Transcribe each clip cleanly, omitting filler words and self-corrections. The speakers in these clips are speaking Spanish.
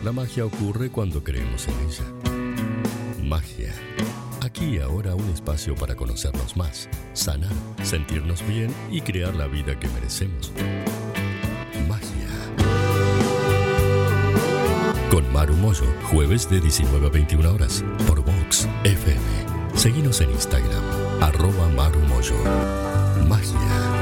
La magia ocurre cuando creemos en ella. Magia. Aquí y ahora un espacio para conocernos más, sanar, sentirnos bien y crear la vida que merecemos. Magia. Con Maru Moyo, jueves de 19 a 21 horas, por Vox FM. Seguinos en Instagram, @MaruMoyo. Magia.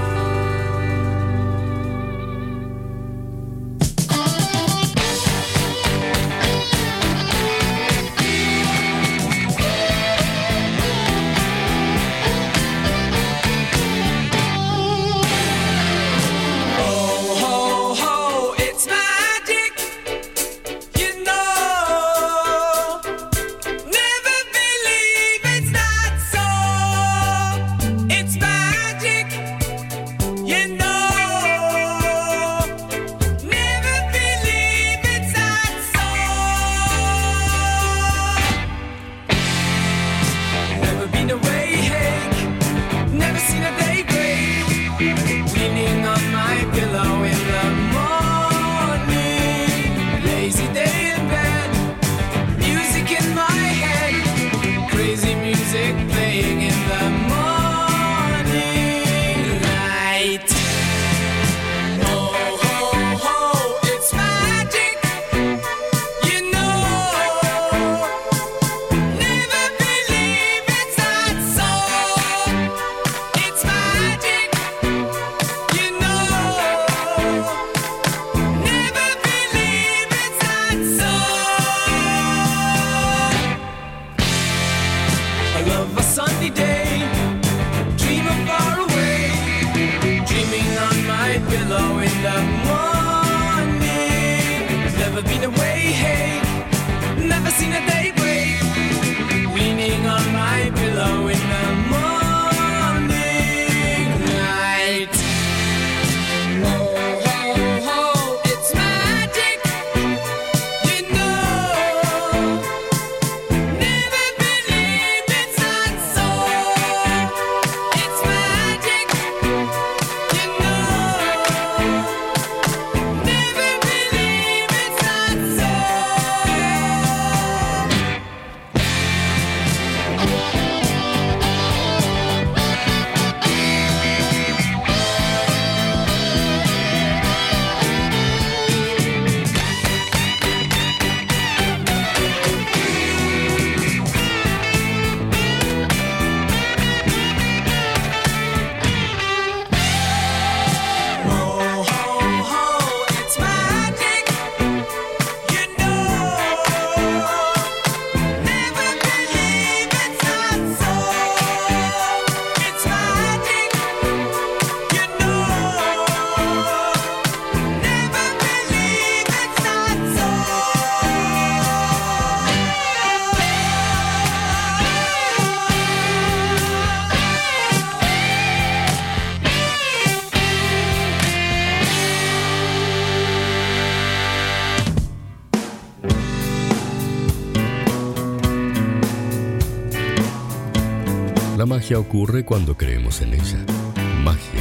La magia ocurre cuando creemos en ella. Magia.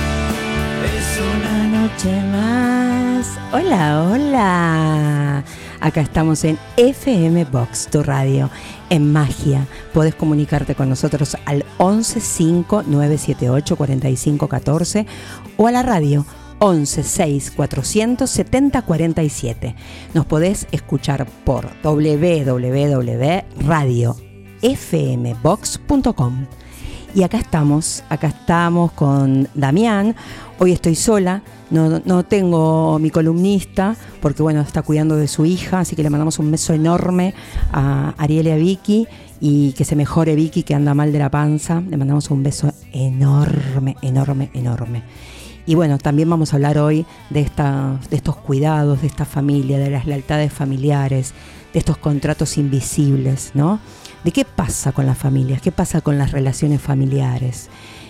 Hola, hola. Acá estamos en FM Box, tu radio, en Magia. Podés comunicarte con nosotros al 1159784514 o a la radio 11647047. Nos podés escuchar por www.radiofmbox.com. Y acá estamos con Damián. Hoy estoy sola, no tengo mi columnista, porque bueno, está cuidando de su hija, así que le mandamos un beso enorme a Ariel y a Vicky, y que se mejore Vicky, que anda mal de la panza. Le mandamos un beso enorme, enorme, enorme. Y bueno, también vamos a hablar hoy de estos cuidados, de esta familia, de las lealtades familiares, de estos contratos invisibles, ¿no? ¿De qué pasa con las familias? ¿Qué pasa con las relaciones familiares?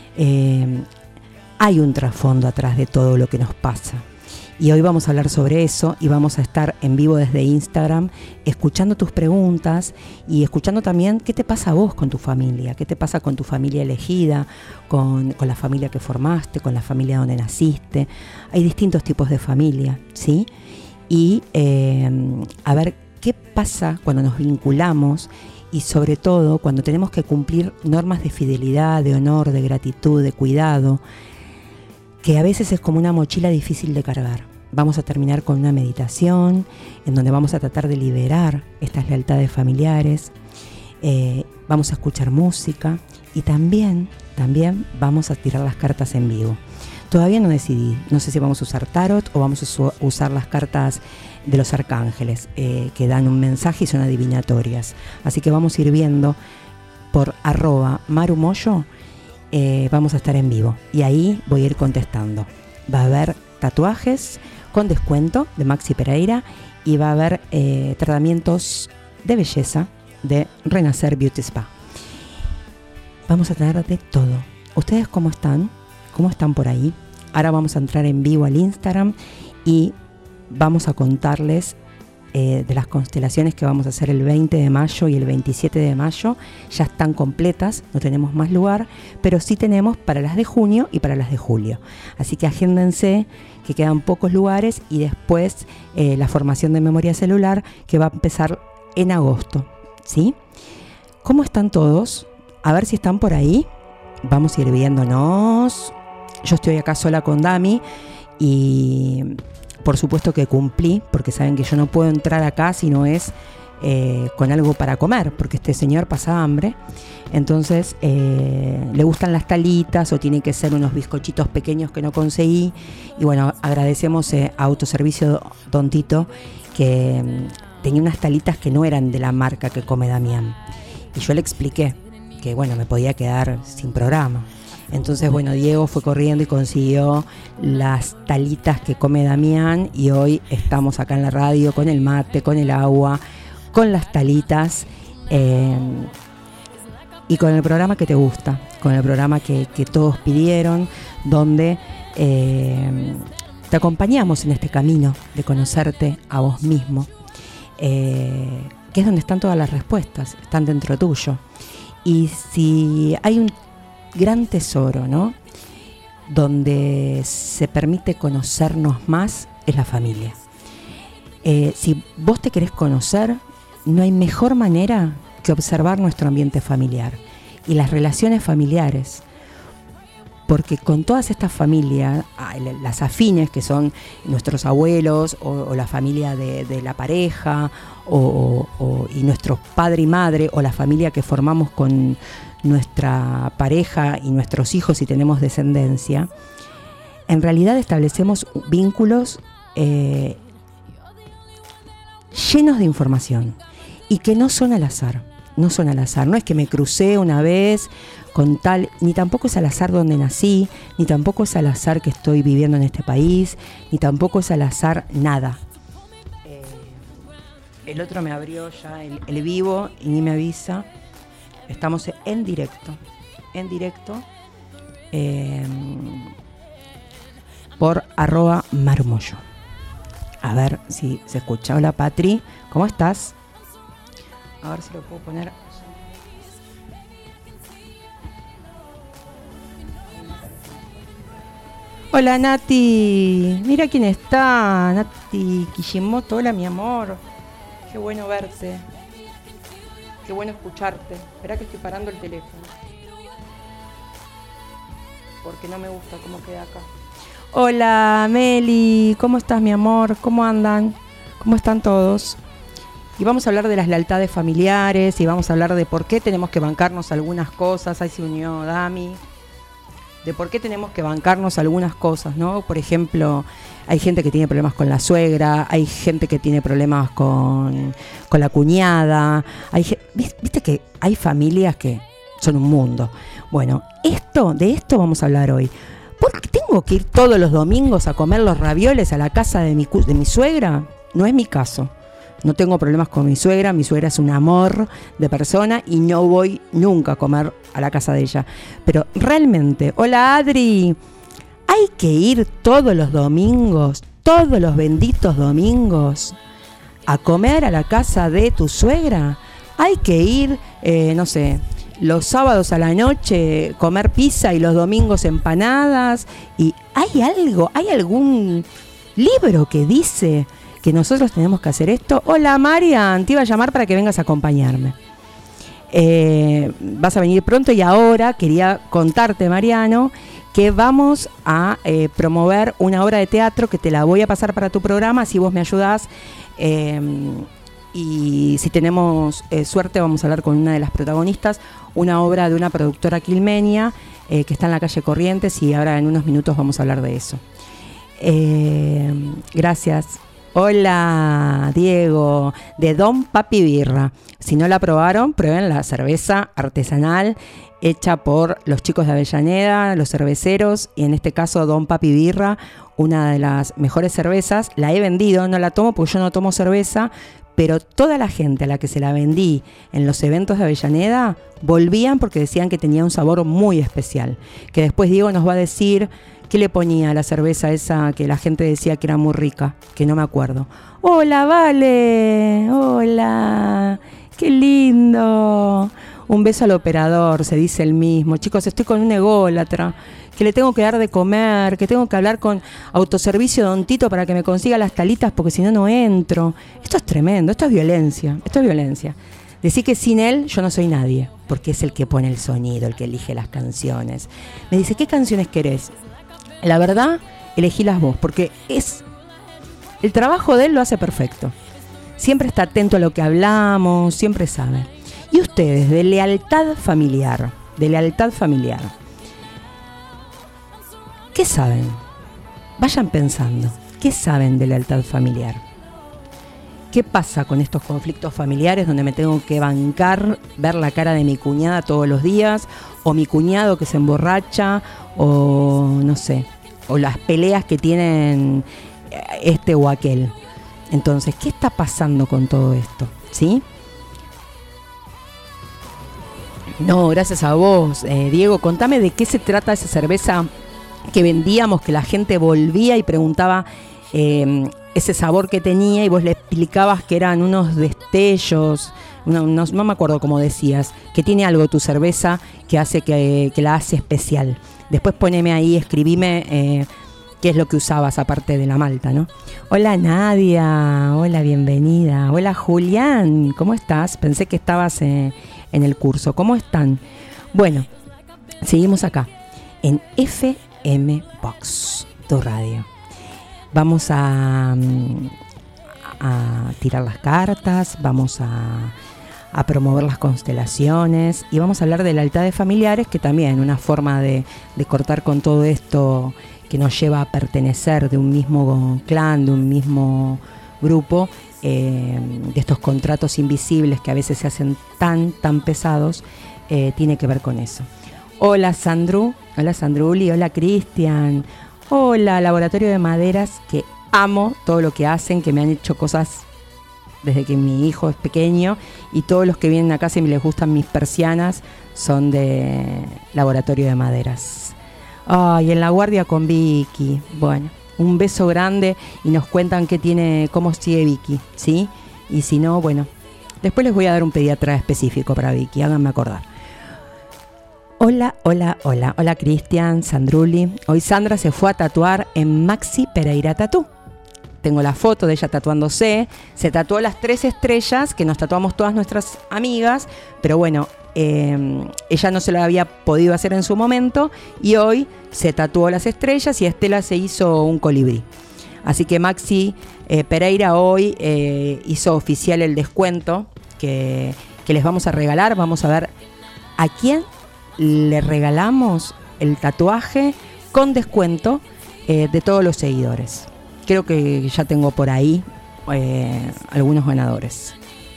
Hay un trasfondo atrás de todo lo que nos pasa. Y hoy vamos a hablar sobre eso y vamos a estar en vivo desde Instagram, escuchando tus preguntas y escuchando también qué te pasa a vos con tu familia, qué te pasa con tu familia elegida, con la familia que formaste, con la familia donde naciste. Hay distintos tipos de familia, ¿sí? Y a ver qué pasa cuando nos vinculamos y sobre todo cuando tenemos que cumplir normas de fidelidad, de honor, de gratitud, de cuidado, que a veces es como una mochila difícil de cargar. Vamos a terminar con una meditación en donde vamos a tratar de liberar estas lealtades familiares, vamos a escuchar música y también vamos a tirar las cartas en vivo. Todavía no decidí, no sé si vamos a usar tarot o vamos a usar las cartas de los arcángeles, que dan un mensaje y son adivinatorias. Así que vamos a ir viendo por @marumoyo. Vamos a estar en vivo y ahí voy a ir contestando. Va a haber tatuajes con descuento de Maxi Pereira y va a haber tratamientos de belleza de Renacer Beauty Spa. Vamos a tener de todo. ¿Ustedes cómo están? ¿Cómo están por ahí? Ahora vamos a entrar en vivo al Instagram y vamos a contarles de las constelaciones que vamos a hacer el 20 de mayo y el 27 de mayo. Ya están completas, no tenemos más lugar, pero sí tenemos para las de junio y para las de julio. Así que agéndense, que quedan pocos lugares, y después la formación de memoria celular, que va a empezar en agosto, ¿sí? ¿Cómo están todos? A ver si están por ahí. Vamos a ir viéndonos. Yo estoy acá sola con Dami y por supuesto que cumplí, porque saben que yo no puedo entrar acá si no es con algo para comer, porque este señor pasa hambre. Entonces le gustan las talitas o tiene que ser unos bizcochitos pequeños que no conseguí. Y bueno, agradecemos a Autoservicio Don Tito, que tenía unas talitas que no eran de la marca que come Damián. Y yo le expliqué que bueno, me podía quedar sin programa. Entonces, bueno, Diego fue corriendo y consiguió las talitas que come Damián, y hoy estamos acá en la radio con el mate, con el agua, con las talitas y con el programa que te gusta, con el programa que todos pidieron, donde te acompañamos en este camino de conocerte a vos mismo, que es donde están todas las respuestas, están dentro tuyo. Y si hay un gran tesoro, ¿no?, donde se permite conocernos más, es la familia. Si vos te querés conocer, no hay mejor manera que observar nuestro ambiente familiar y las relaciones familiares, porque con todas estas familias, las afines, que son nuestros abuelos o la familia de la pareja y nuestro padre y madre, o la familia que formamos con nuestra pareja y nuestros hijos si tenemos descendencia, en realidad establecemos vínculos llenos de información y que no son al azar. No son al azar, no es que me crucé una vez con tal, ni tampoco es al azar donde nací, ni tampoco es al azar que estoy viviendo en este país, ni tampoco es al azar nada. El otro me abrió ya el vivo y ni me avisa. Estamos en directo por @marumoyo. A ver si se escucha. Hola Patri, ¿cómo estás? A ver si lo puedo poner. Hola Nati, mira quién está, Nati Kishimoto. Hola mi amor, Qué bueno verte. Qué bueno escucharte. Esperá que estoy parando el teléfono. Porque no me gusta cómo queda acá. Hola, Meli. ¿Cómo estás, mi amor? ¿Cómo andan? ¿Cómo están todos? Y vamos a hablar de las lealtades familiares y vamos a hablar de por qué tenemos que bancarnos algunas cosas. Ahí se unió Dami. De por qué tenemos que bancarnos algunas cosas, ¿no? Por ejemplo, hay gente que tiene problemas con la suegra, hay gente que tiene problemas con la cuñada. Viste que hay familias que son un mundo. Bueno, de esto vamos a hablar hoy. ¿Por qué tengo que ir todos los domingos a comer los ravioles a la casa de mi suegra? No es mi caso. No tengo problemas con mi suegra es un amor de persona y no voy nunca a comer a la casa de ella. Pero realmente, hola Adri, ¿hay que ir todos los domingos, todos los benditos domingos, a comer a la casa de tu suegra? ¿Hay que ir, no sé, los sábados a la noche comer pizza y los domingos empanadas? ¿Y hay algún libro que dice que nosotros tenemos que hacer esto? Hola Marian, te iba a llamar para que vengas a acompañarme. Vas a venir pronto y ahora quería contarte, Mariano, que vamos a promover una obra de teatro que te la voy a pasar para tu programa, si vos me ayudás. Y si tenemos suerte vamos a hablar con una de las protagonistas, una obra de una productora quilmeña que está en la calle Corrientes, y ahora en unos minutos vamos a hablar de eso. Gracias. Hola, Diego, de Don Papi Birra. Si no la probaron, prueben la cerveza artesanal hecha por los chicos de Avellaneda, los cerveceros, y en este caso Don Papi Birra, una de las mejores cervezas. La he vendido, no la tomo porque yo no tomo cerveza, pero toda la gente a la que se la vendí en los eventos de Avellaneda volvían porque decían que tenía un sabor muy especial, que después Diego nos va a decir qué le ponía a la cerveza esa que la gente decía que era muy rica, que no me acuerdo. Hola, Vale, hola, qué lindo. Un beso al operador, se dice el mismo. Chicos, estoy con un ególatra, que le tengo que dar de comer, que tengo que hablar con autoservicio Don Tito para que me consiga las talitas porque si no, no entro. Esto es tremendo, esto es violencia, Decí que sin él yo no soy nadie, porque es el que pone el sonido, el que elige las canciones. Me dice, ¿qué canciones querés? La verdad, elegílas vos, porque el trabajo de él lo hace perfecto. Siempre está atento a lo que hablamos, siempre sabe. Y ustedes, de lealtad familiar, ¿qué saben? Vayan pensando, ¿qué saben de lealtad familiar? ¿Qué pasa con estos conflictos familiares donde me tengo que bancar ver la cara de mi cuñada todos los días, o mi cuñado que se emborracha, o no sé, o las peleas que tienen este o aquel? Entonces, ¿qué está pasando con todo esto? ¿Sí? No, gracias a vos, Diego. Contame de qué se trata esa cerveza que vendíamos, que la gente volvía y preguntaba ese sabor que tenía, y vos le explicabas que eran unos destellos, no me acuerdo cómo decías, que tiene algo tu cerveza que hace que la hace especial. Después poneme ahí, escribime qué es lo que usabas aparte de la malta, ¿no? Hola Nadia, hola, bienvenida. Hola Julián, ¿cómo estás? Pensé que estabas en el curso. ¿Cómo están? Bueno, seguimos acá en FM Box, tu radio. Vamos a tirar las cartas, vamos a promover las constelaciones y vamos a hablar de lealtades familiares, que también una forma de cortar con todo esto que nos lleva a pertenecer de un mismo clan, de un mismo grupo, de estos contratos invisibles que a veces se hacen tan pesados, tiene que ver con eso. Hola Sandru, hola Sandruli, hola Cristian, hola Laboratorio de Maderas, que amo todo lo que hacen, que me han hecho cosas desde que mi hijo es pequeño, y todos los que vienen a casa y me les gustan mis persianas son de Laboratorio de Maderas. Ay, en la guardia con Vicky. Bueno, un beso grande, y nos cuentan cómo sigue Vicky, ¿sí? Y si no, bueno, después les voy a dar un pediatra específico para Vicky, háganme acordar. Hola Cristian, Sandruli. Hoy Sandra se fue a tatuar en Maxi Pereira Tatú. tengo la foto de ella tatuándose. Se tatuó las 3 estrellas que nos tatuamos todas nuestras amigas, pero bueno, ella no se lo había podido hacer en su momento y hoy se tatuó las estrellas y Estela se hizo un colibrí. Así que Maxi Pereira hoy hizo oficial el descuento que les vamos a regalar. Vamos a ver a quién le regalamos el tatuaje con descuento de todos los seguidores. Creo que ya tengo por ahí algunos ganadores.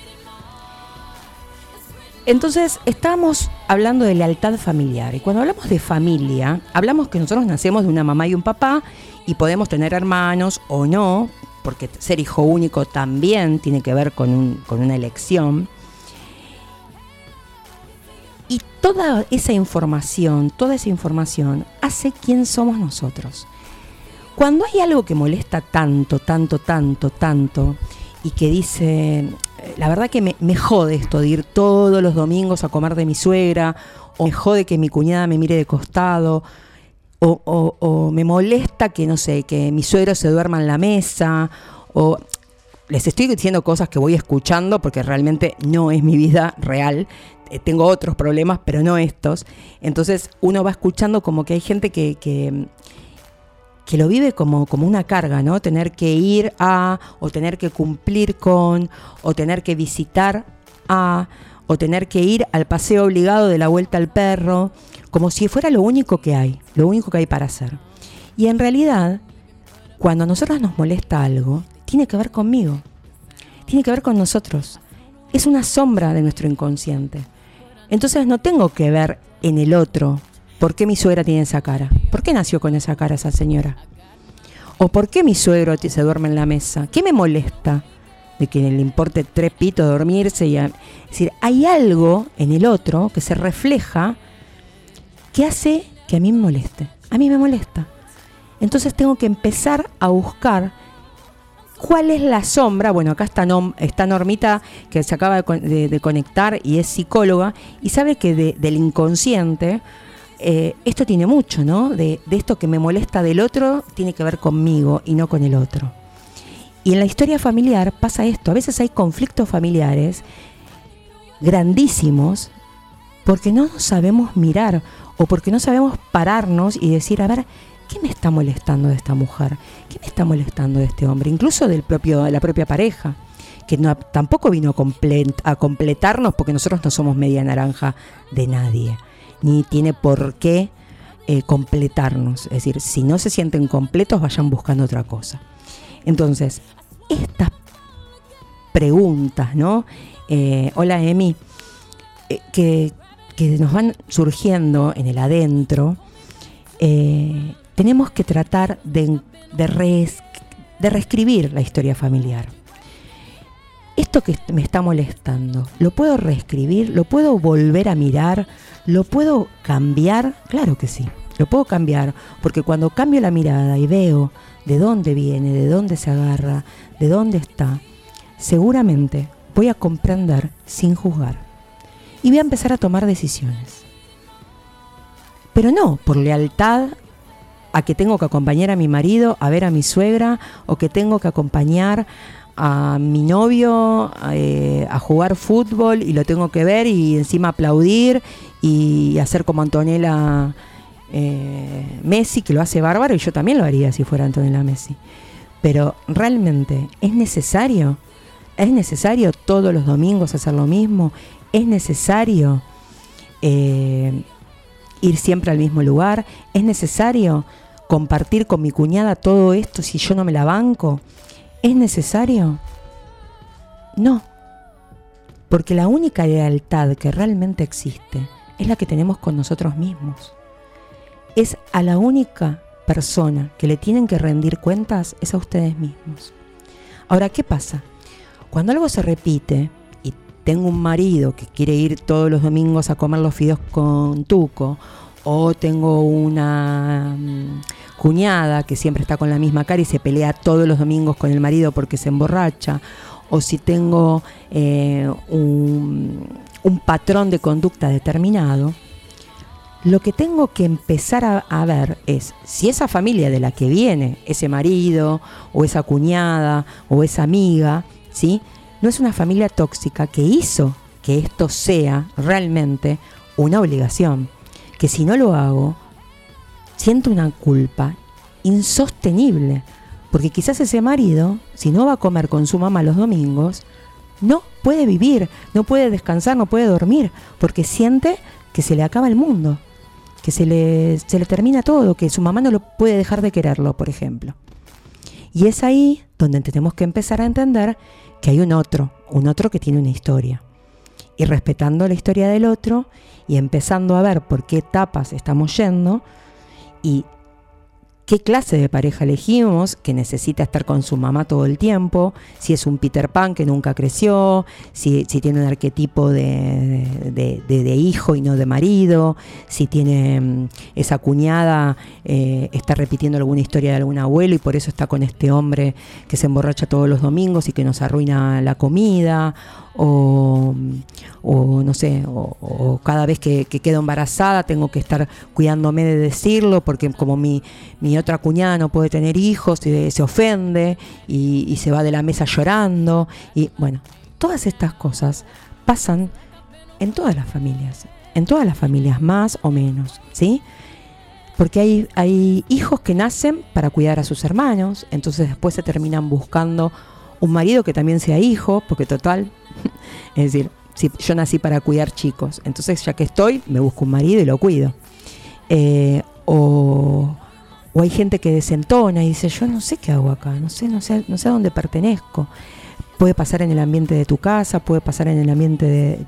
Entonces, estábamos hablando de lealtad familiar. Y cuando hablamos de familia, hablamos que nosotros nacemos de una mamá y un papá y podemos tener hermanos o no, porque ser hijo único también tiene que ver con una elección. Y toda esa información hace quién somos nosotros. Cuando hay algo que molesta tanto, y que dice, la verdad que me jode esto de ir todos los domingos a comer de mi suegra, o me jode que mi cuñada me mire de costado, o me molesta que, no sé, que mi suegro se duerma en la mesa, o les estoy diciendo cosas que voy escuchando porque realmente no es mi vida real. Tengo otros problemas, pero no estos. Entonces uno va escuchando como que hay gente que lo vive como una carga, ¿no? Tener que ir a, o tener que cumplir con, o tener que visitar a, o tener que ir al paseo obligado de la vuelta al perro, como si fuera lo único que hay para hacer. Y en realidad, cuando a nosotros nos molesta algo, tiene que ver conmigo, tiene que ver con nosotros. Es una sombra de nuestro inconsciente. Entonces no tengo que ver en el otro por qué mi suegra tiene esa cara. ¿Por qué nació con esa cara esa señora? ¿O por qué mi suegro se duerme en la mesa? ¿Qué me molesta de que le importe 3 pitos dormirse? Es decir, hay algo en el otro que se refleja que hace que a mí me moleste. A mí me molesta. Entonces tengo que empezar a buscar ¿cuál es la sombra? Bueno, acá está Normita, que se acaba de conectar y es psicóloga, y sabe que del inconsciente, esto tiene mucho, ¿no? De esto que me molesta del otro, tiene que ver conmigo y no con el otro. Y en la historia familiar pasa esto. A veces hay conflictos familiares grandísimos porque no nos sabemos mirar o porque no sabemos pararnos y decir, a ver, ¿qué me está molestando de esta mujer? ¿Qué me está molestando de este hombre? Incluso de la propia pareja, que tampoco vino a completarnos porque nosotros no somos media naranja de nadie, ni tiene por qué completarnos. Es decir, si no se sienten completos, vayan buscando otra cosa. Entonces, estas preguntas, ¿no? Hola, Emi, que nos van surgiendo en el adentro, tenemos que tratar de reescribir la historia familiar. Esto que me está molestando, ¿lo puedo reescribir? ¿Lo puedo volver a mirar? ¿Lo puedo cambiar? Claro que sí, lo puedo cambiar, porque cuando cambio la mirada y veo de dónde viene, de dónde se agarra, de dónde está, seguramente voy a comprender sin juzgar y voy a empezar a tomar decisiones. Pero no por lealtad a que tengo que acompañar a mi marido a ver a mi suegra, o que tengo que acompañar a mi novio a jugar fútbol y lo tengo que ver y encima aplaudir y hacer como Antonella Messi, que lo hace bárbaro, y yo también lo haría si fuera Antonella Messi. Pero realmente es necesario todos los domingos hacer lo mismo, es necesario ir siempre al mismo lugar, es necesario compartir con mi cuñada todo esto si yo no me la banco, ¿es necesario? No, porque la única lealtad que realmente existe es la que tenemos con nosotros mismos. Es a la única persona que le tienen que rendir cuentas, es a ustedes mismos. Ahora, ¿qué pasa? Cuando algo se repite, y tengo un marido que quiere ir todos los domingos a comer los fideos con tuco, o tengo una cuñada que siempre está con la misma cara y se pelea todos los domingos con el marido porque se emborracha, o si tengo un patrón de conducta determinado, lo que tengo que empezar a ver es si esa familia de la que viene ese marido o esa cuñada o esa amiga, ¿sí?, no es una familia tóxica que hizo que esto sea realmente una obligación. Que si no lo hago, siento una culpa insostenible. Porque quizás ese marido, si no va a comer con su mamá los domingos, no puede vivir, no puede descansar, no puede dormir, porque siente que se le acaba el mundo, que se le termina todo, que su mamá no lo puede dejar de quererlo, por ejemplo. Y es ahí donde tenemos que empezar a entender que hay un otro que tiene una historia. Y respetando la historia del otro y empezando a ver por qué etapas estamos yendo y qué clase de pareja elegimos, que necesita estar con su mamá todo el tiempo, si es un Peter Pan que nunca creció, si tiene un arquetipo de hijo y no de marido, si tiene esa cuñada, está repitiendo alguna historia de algún abuelo y por eso está con este hombre que se emborracha todos los domingos y que nos arruina la comida, o no sé, o cada vez que quedo embarazada tengo que estar cuidándome de decirlo porque como mi otra cuñada no puede tener hijos, se ofende y se va de la mesa llorando. Y bueno, todas estas cosas pasan en todas las familias más o menos, ¿sí? Porque hay hijos que nacen para cuidar a sus hermanos, entonces después se terminan buscando un marido que también sea hijo, porque total, es decir, si yo nací para cuidar chicos, entonces ya que estoy, me busco un marido y lo cuido. O hay gente que desentona y dice, yo no sé qué hago acá, no sé a dónde pertenezco. Puede pasar en el ambiente de tu casa, puede pasar en el ambiente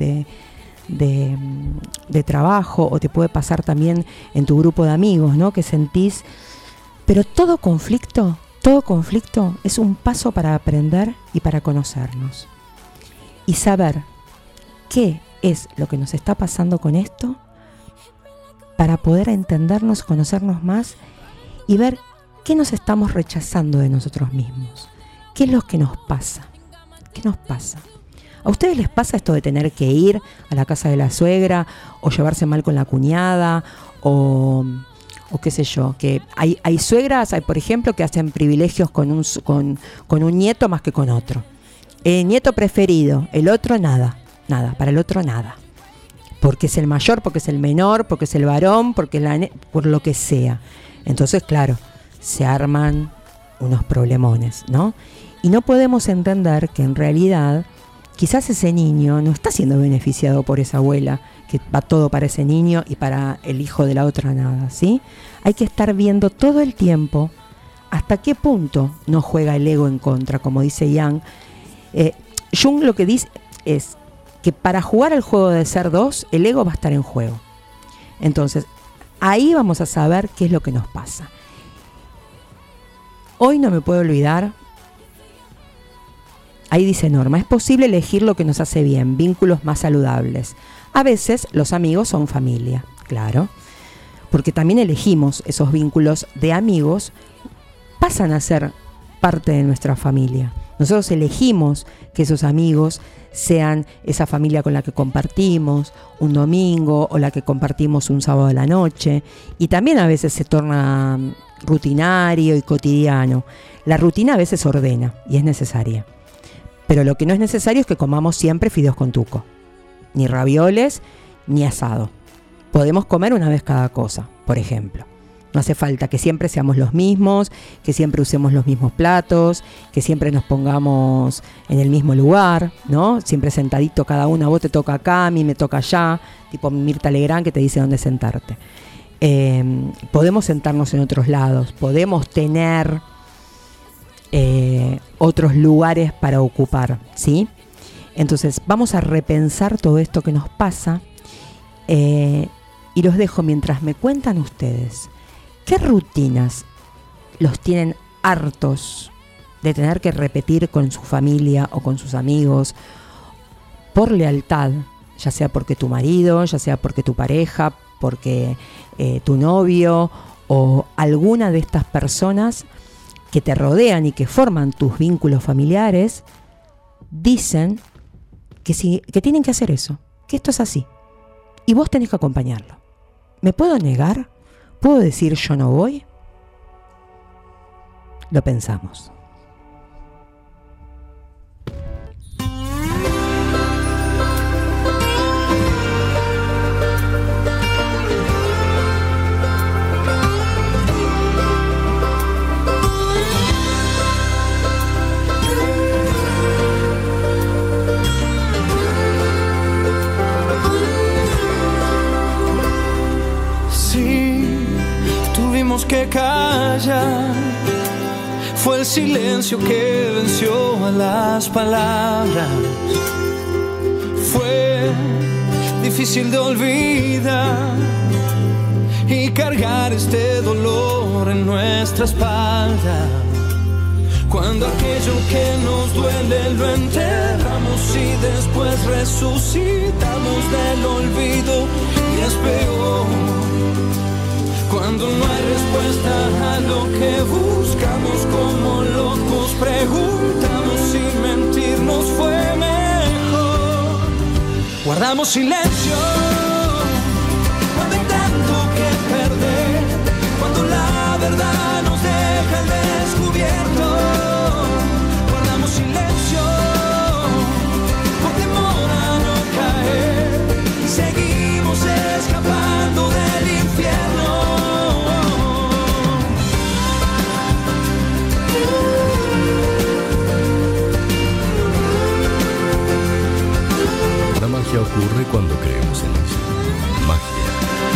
de trabajo, o te puede pasar también en tu grupo de amigos, ¿no? Que sentís, pero todo conflicto es un paso para aprender y para conocernos. Y saber qué es lo que nos está pasando con esto para poder entendernos, conocernos más y ver qué nos estamos rechazando de nosotros mismos. ¿Qué es lo que nos pasa? ¿Qué nos pasa? ¿A ustedes les pasa esto de tener que ir a la casa de la suegra o llevarse mal con la cuñada o qué sé yo? Que hay suegras, por ejemplo, que hacen privilegios con un nieto más que con otro. El nieto preferido, el otro nada, para el otro nada. Porque es el mayor, porque es el menor, porque es el varón, por lo que sea. Entonces, claro, se arman unos problemones, ¿no? Y no podemos entender que en realidad quizás ese niño no está siendo beneficiado por esa abuela, que va todo para ese niño y para el hijo de la otra nada, ¿sí? Hay que estar viendo todo el tiempo hasta qué punto nos juega el ego en contra, como dice Jung. Jung lo que dice es que para jugar al juego de ser dos, el ego va a estar en juego. Entonces, ahí vamos a saber qué es lo que nos pasa. Hoy no me puedo olvidar, ahí dice Norma, es posible elegir lo que nos hace bien, vínculos más saludables. A veces los amigos son familia, claro, porque también elegimos esos vínculos de amigos, pasan a ser parte de nuestra familia. Nosotros elegimos que esos amigos sean esa familia con la que compartimos un domingo o la que compartimos un sábado de la noche, y también a veces se torna rutinario y cotidiano. La rutina a veces ordena y es necesaria, pero lo que no es necesario es que comamos siempre fideos con tuco, ni ravioles, ni asado. Podemos comer una vez cada cosa, por ejemplo. No hace falta que siempre seamos los mismos, que siempre usemos los mismos platos, que siempre nos pongamos en el mismo lugar, ¿no? Siempre sentadito cada uno, a vos te toca acá, a mí me toca allá, tipo Mirta Legrand que te dice dónde sentarte. Podemos sentarnos en otros lados, podemos tener otros lugares para ocupar, ¿sí? Entonces vamos a repensar todo esto que nos pasa y los dejo mientras me cuentan ustedes. ¿Qué rutinas los tienen hartos de tener que repetir con su familia o con sus amigos por lealtad? Ya sea porque tu marido, ya sea porque tu pareja, porque tu novio o alguna de estas personas que te rodean y que forman tus vínculos familiares, dicen que tienen que hacer eso, que esto es así. Y vos tenés que acompañarlo. ¿Me puedo negar? ¿Puedo decir yo no voy? Lo pensamos. Que callar, fue el silencio que venció a las palabras. Fue difícil de olvidar y cargar este dolor en nuestra espalda. Cuando aquello que nos duele lo enterramos y después resucitamos del olvido, y es peor cuando no hay respuesta a lo que buscamos, como locos preguntamos si mentirnos fue mejor. Guardamos silencio cuando hay tanto que perder, cuando la verdad nos deja al descubierto. Guardamos silencio por temor a no caer y seguimos escapando del infierno. La magia ocurre cuando creemos en ella. Magia.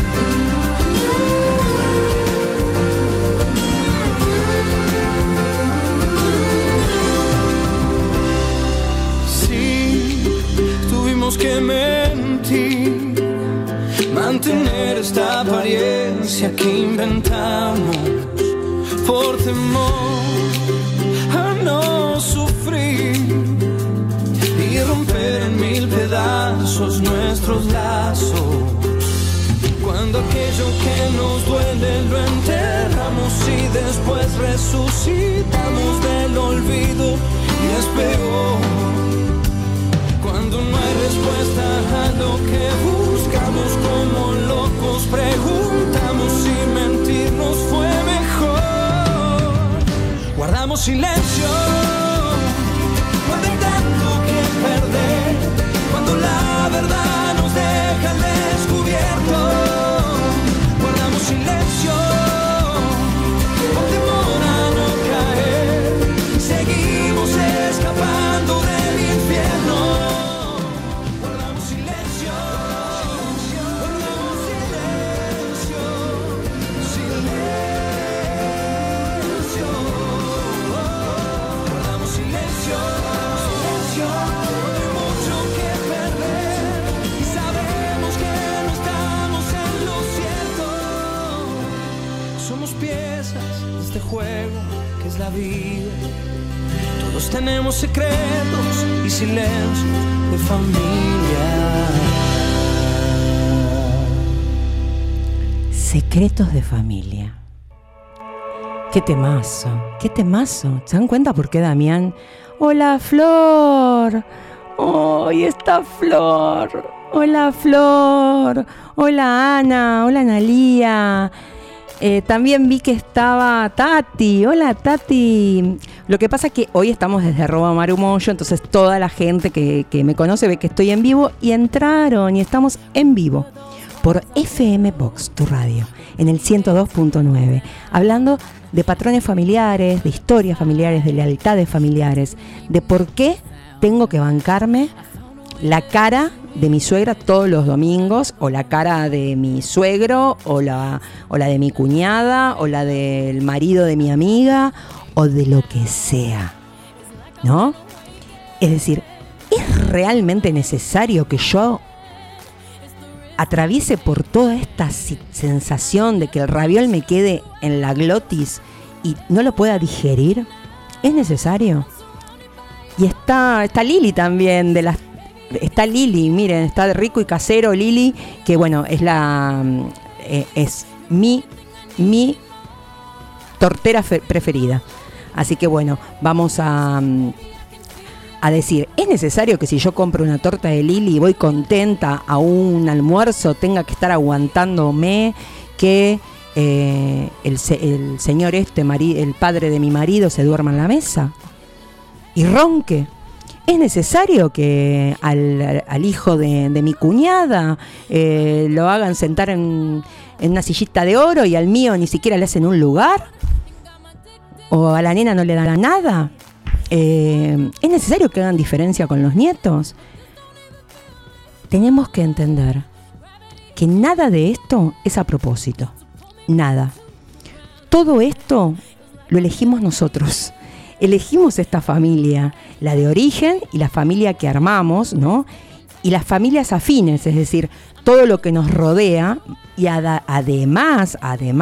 Sí, tuvimos que mentir, mantener esta apariencia que inventamos por temor a no sufrir y romper en mil pedazos nuestros lazos. Cuando aquello que nos duele lo enterramos y después resucitamos del olvido, y es peor cuando no hay respuesta a lo que buscamos, como locos preguntamos si mentirnos fue mejor. Guardamos silencio cuando hay tanto que perder, cuando la verdad nos deja al descubierto. Guardamos silencio por temor a no caer y seguimos escapando del infierno. Guardamos silencio, guardamos silencio, silencio. Guardamos silencio, silencio, no hay mucho que perder y sabemos que no estamos en lo cierto. Somos piezas de este juego que es la vida. Todos tenemos secretos y silencios de familia. Secretos de familia. Qué temazo, qué temazo. ¿Se dan cuenta por qué Damián? Hola Flor. ¡Ay, está Flor! Hola Flor. Hola Ana. Hola Analía. También vi que estaba Tati. Hola Tati. Lo que pasa es que hoy estamos desde @Marumollo, entonces toda la gente que me conoce ve que estoy en vivo y entraron y estamos en vivo por FM Box, tu radio, en el 102.9, hablando de patrones familiares, de historias familiares, de lealtades familiares, de por qué tengo que bancarme la cara de mi suegra todos los domingos, o la cara de mi suegro, o la de mi cuñada, o la del marido de mi amiga, o de lo que sea, ¿no? Es decir, ¿es realmente necesario que yo atraviese por toda esta sensación de que el raviol me quede en la glotis y no lo pueda digerir? ¿Es necesario? Y está Lili también, está Lili, miren, está de Rico y Casero Lili, que bueno, es es mi tortera preferida. Así que bueno, vamos a a decir, ¿es necesario que si yo compro una torta de Lili y voy contenta a un almuerzo tenga que estar aguantándome que el señor el padre de mi marido se duerma en la mesa y ronque? ¿Es necesario que al hijo de mi cuñada lo hagan sentar en una sillita de oro y al mío ni siquiera le hacen un lugar? ¿O a la nena no le dan nada? ¿Es necesario que hagan diferencia con los nietos? Tenemos que entender que nada de esto es a propósito. Nada. Todo esto lo elegimos nosotros. Elegimos esta familia, la de origen y la familia que armamos, ¿no? Y las familias afines, es decir, todo lo que nos rodea. Y además,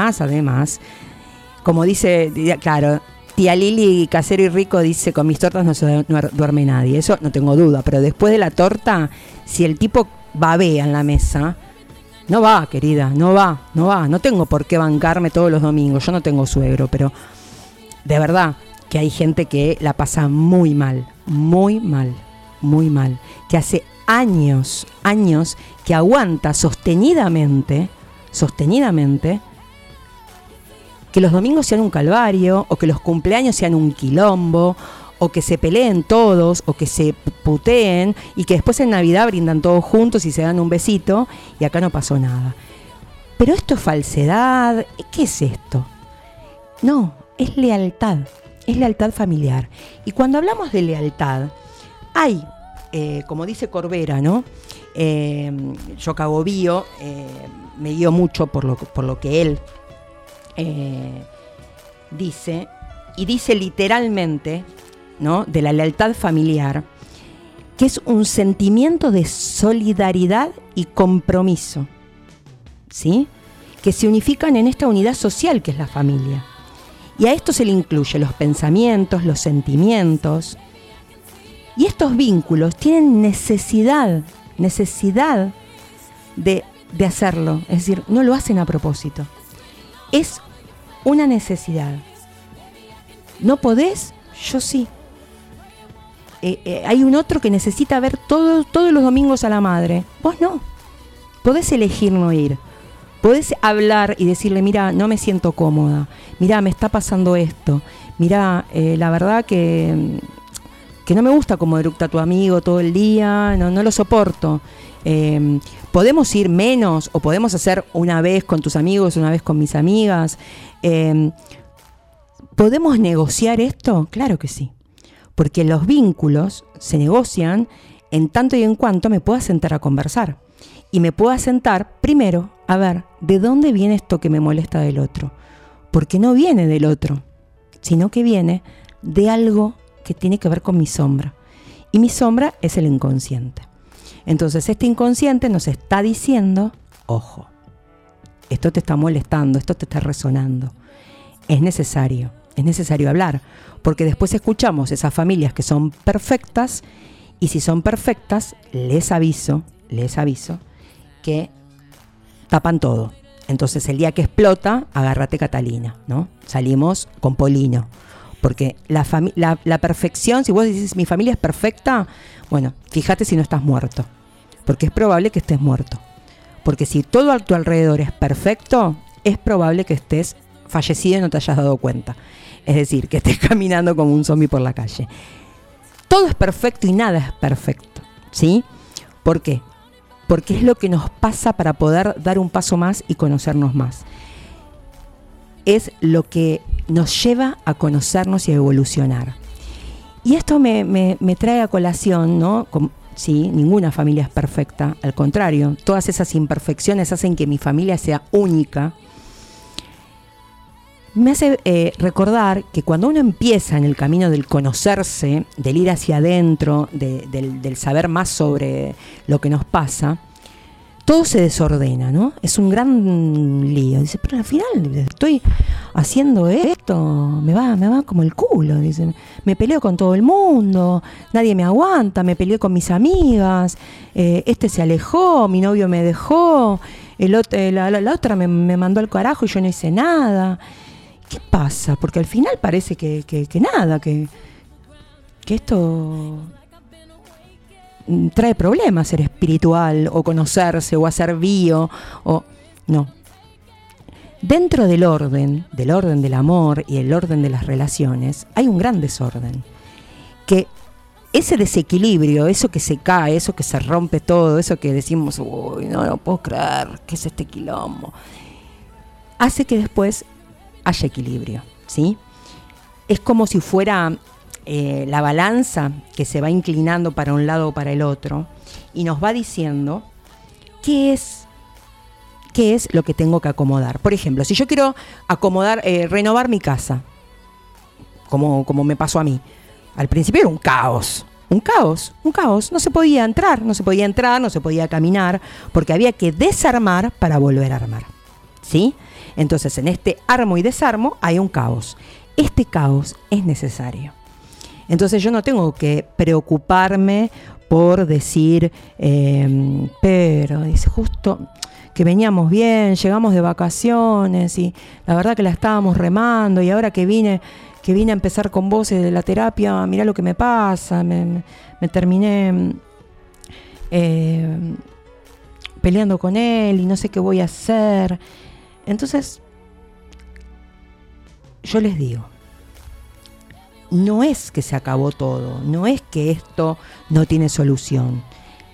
como dice, claro, tía Lili, casero y rico, dice, con mis tortas no se duerme nadie. Eso no tengo duda, pero después de la torta, si el tipo babea en la mesa, no va, querida, no va. No tengo por qué bancarme todos los domingos. Yo no tengo suegro, pero de verdad que hay gente que la pasa muy mal, que hace años que aguanta sostenidamente que los domingos sean un calvario, o que los cumpleaños sean un quilombo, o que se peleen todos, o que se puteen, y que después en Navidad brindan todos juntos y se dan un besito, y acá no pasó nada. Pero esto es falsedad. ¿Qué es esto? No, es lealtad familiar. Y cuando hablamos de lealtad, hay, como dice Corbera, ¿no? Yo que hago bio, me guío mucho por lo que él dice, y dice literalmente, ¿no?, de la lealtad familiar, que es un sentimiento de solidaridad y compromiso, ¿sí?, que se unifican en esta unidad social que es la familia. Y a esto se le incluye los pensamientos, los sentimientos, y estos vínculos tienen necesidad de hacerlo, es decir, no lo hacen a propósito. Es una necesidad. ¿No podés? Yo sí. Hay un otro que necesita ver todos los domingos a la madre. Vos no. Podés elegir no ir. Podés hablar y decirle, mira, no me siento cómoda. Mira, me está pasando esto. Mira, la verdad que no me gusta cómo eructa tu amigo todo el día. No lo soporto. Podemos ir menos, o podemos hacer una vez con tus amigos, una vez con mis amigas. ¿Podemos negociar esto? Claro que sí, porque los vínculos se negocian en tanto y en cuanto me pueda sentar a conversar, y me pueda sentar primero a ver de dónde viene esto que me molesta del otro, porque no viene del otro, sino que viene de algo que tiene que ver con mi sombra, y mi sombra es el inconsciente. Entonces este inconsciente nos está diciendo, ojo, esto te está molestando, esto te está resonando. Es necesario hablar, porque después escuchamos esas familias que son perfectas, y si son perfectas, les aviso que tapan todo. Entonces el día que explota, agárrate Catalina, ¿no? Salimos con Polino. Porque la perfección, si vos dices mi familia es perfecta, bueno, fíjate si no estás muerto, porque es probable que estés muerto. Porque si todo a tu alrededor es perfecto, es probable que estés fallecido y no te hayas dado cuenta. Es decir, que estés caminando como un zombie por la calle. Todo es perfecto y nada es perfecto, ¿sí? ¿Por qué? Porque es lo que nos pasa para poder dar un paso más y conocernos más. Es lo que nos lleva a conocernos y a evolucionar. Y esto me trae a colación, ¿no? Sí, ninguna familia es perfecta, al contrario, todas esas imperfecciones hacen que mi familia sea única. Me hace recordar que cuando uno empieza en el camino del conocerse, del ir hacia adentro, del saber más sobre lo que nos pasa, todo se desordena, ¿no? Es un gran lío. Dice, pero al final estoy haciendo esto, me va como el culo. Dice, me peleo con todo el mundo, nadie me aguanta, me peleé con mis amigas, este se alejó, mi novio me dejó, la otra me mandó al carajo y yo no hice nada. ¿Qué pasa? Porque al final parece que nada, que esto trae problemas ser espiritual o conocerse o hacer bio o no. Dentro del orden del amor y el orden de las relaciones, hay un gran desorden. Que ese desequilibrio, eso que se cae, eso que se rompe todo, eso que decimos, uy, no puedo creer, ¿qué es este quilombo? Hace que después haya equilibrio, ¿sí? Es como si fuera la balanza que se va inclinando para un lado o para el otro y nos va diciendo qué es lo que tengo que acomodar. Por ejemplo, si yo quiero acomodar, renovar mi casa, como me pasó a mí, al principio era un caos, no se podía entrar, no se podía caminar, porque había que desarmar para volver a armar, ¿sí? Entonces, en este armo y desarmo hay un caos. Este caos es necesario. Entonces, yo no tengo que preocuparme por decir, pero, dice, justo que veníamos bien, llegamos de vacaciones y la verdad que la estábamos remando y ahora que vine a empezar con vos de la terapia, mirá lo que me pasa, me terminé peleando con él y no sé qué voy a hacer. Entonces, yo les digo, no es que se acabó todo, no es que esto no tiene solución,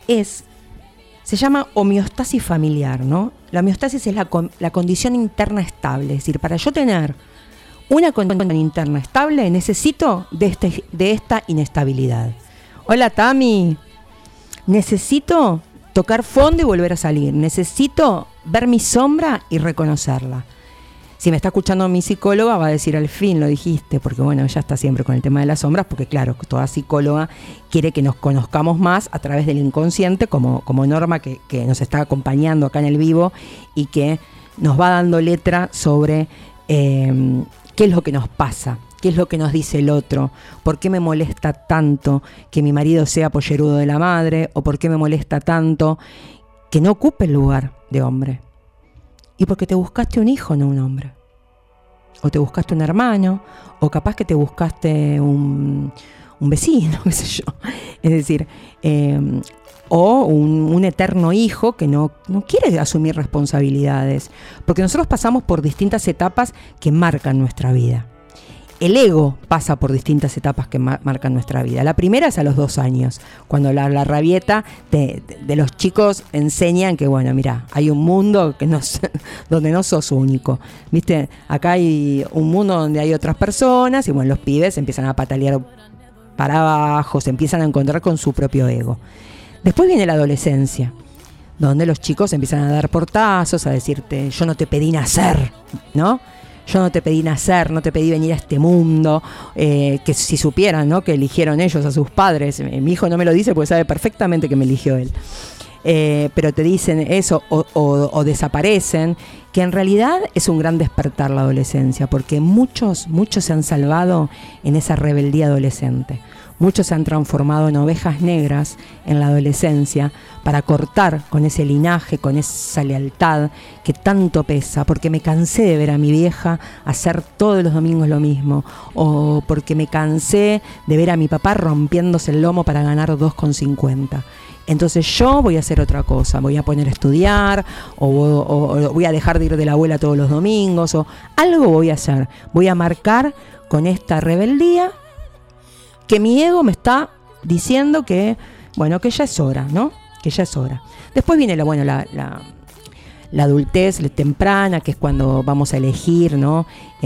se llama homeostasis familiar, ¿no? La homeostasis es la condición interna estable, es decir, para yo tener una condición interna estable necesito de esta inestabilidad. Hola Tami, necesito tocar fondo y volver a salir, necesito ver mi sombra y reconocerla. Si me está escuchando mi psicóloga va a decir al fin lo dijiste, porque bueno, ella está siempre con el tema de las sombras, porque claro, toda psicóloga quiere que nos conozcamos más a través del inconsciente, como Norma que nos está acompañando acá en el vivo y que nos va dando letra sobre qué es lo que nos pasa, qué es lo que nos dice el otro, por qué me molesta tanto que mi marido sea pollerudo de la madre, o por qué me molesta tanto que no ocupe el lugar de hombre. Y porque te buscaste un hijo, no un hombre. O te buscaste un hermano, o capaz que te buscaste un vecino, qué sé yo. Es decir, o un eterno hijo que no quiere asumir responsabilidades. Porque nosotros pasamos por distintas etapas que marcan nuestra vida. El ego pasa por distintas etapas que marcan nuestra vida. La primera es a los 2 años, cuando la rabieta de los chicos enseñan que, bueno, mira, hay un mundo que donde no sos único. ¿Viste? Acá hay un mundo donde hay otras personas y, bueno, los pibes empiezan a patalear para abajo, se empiezan a encontrar con su propio ego. Después viene la adolescencia, donde los chicos empiezan a dar portazos, a decirte, yo no te pedí nacer, ¿no? Yo no te pedí nacer, no te pedí venir a este mundo, que si supieran, ¿no?, que eligieron ellos a sus padres. Mi hijo no me lo dice porque sabe perfectamente que me eligió él. Pero te dicen eso o desaparecen, que en realidad es un gran despertar la adolescencia, porque muchos se han salvado en esa rebeldía adolescente. Muchos se han transformado en ovejas negras en la adolescencia para cortar con ese linaje, con esa lealtad que tanto pesa, porque me cansé de ver a mi vieja hacer todos los domingos lo mismo, o porque me cansé de ver a mi papá rompiéndose el lomo para ganar 2,50. Entonces yo voy a hacer otra cosa, voy a poner a estudiar, o voy a dejar de ir de la abuela todos los domingos, o algo voy a hacer. Voy a marcar con esta rebeldía que mi ego me está diciendo que, bueno, que ya es hora, ¿no? Que ya es hora. Después viene la adultez temprana, que es cuando vamos a elegir, ¿no?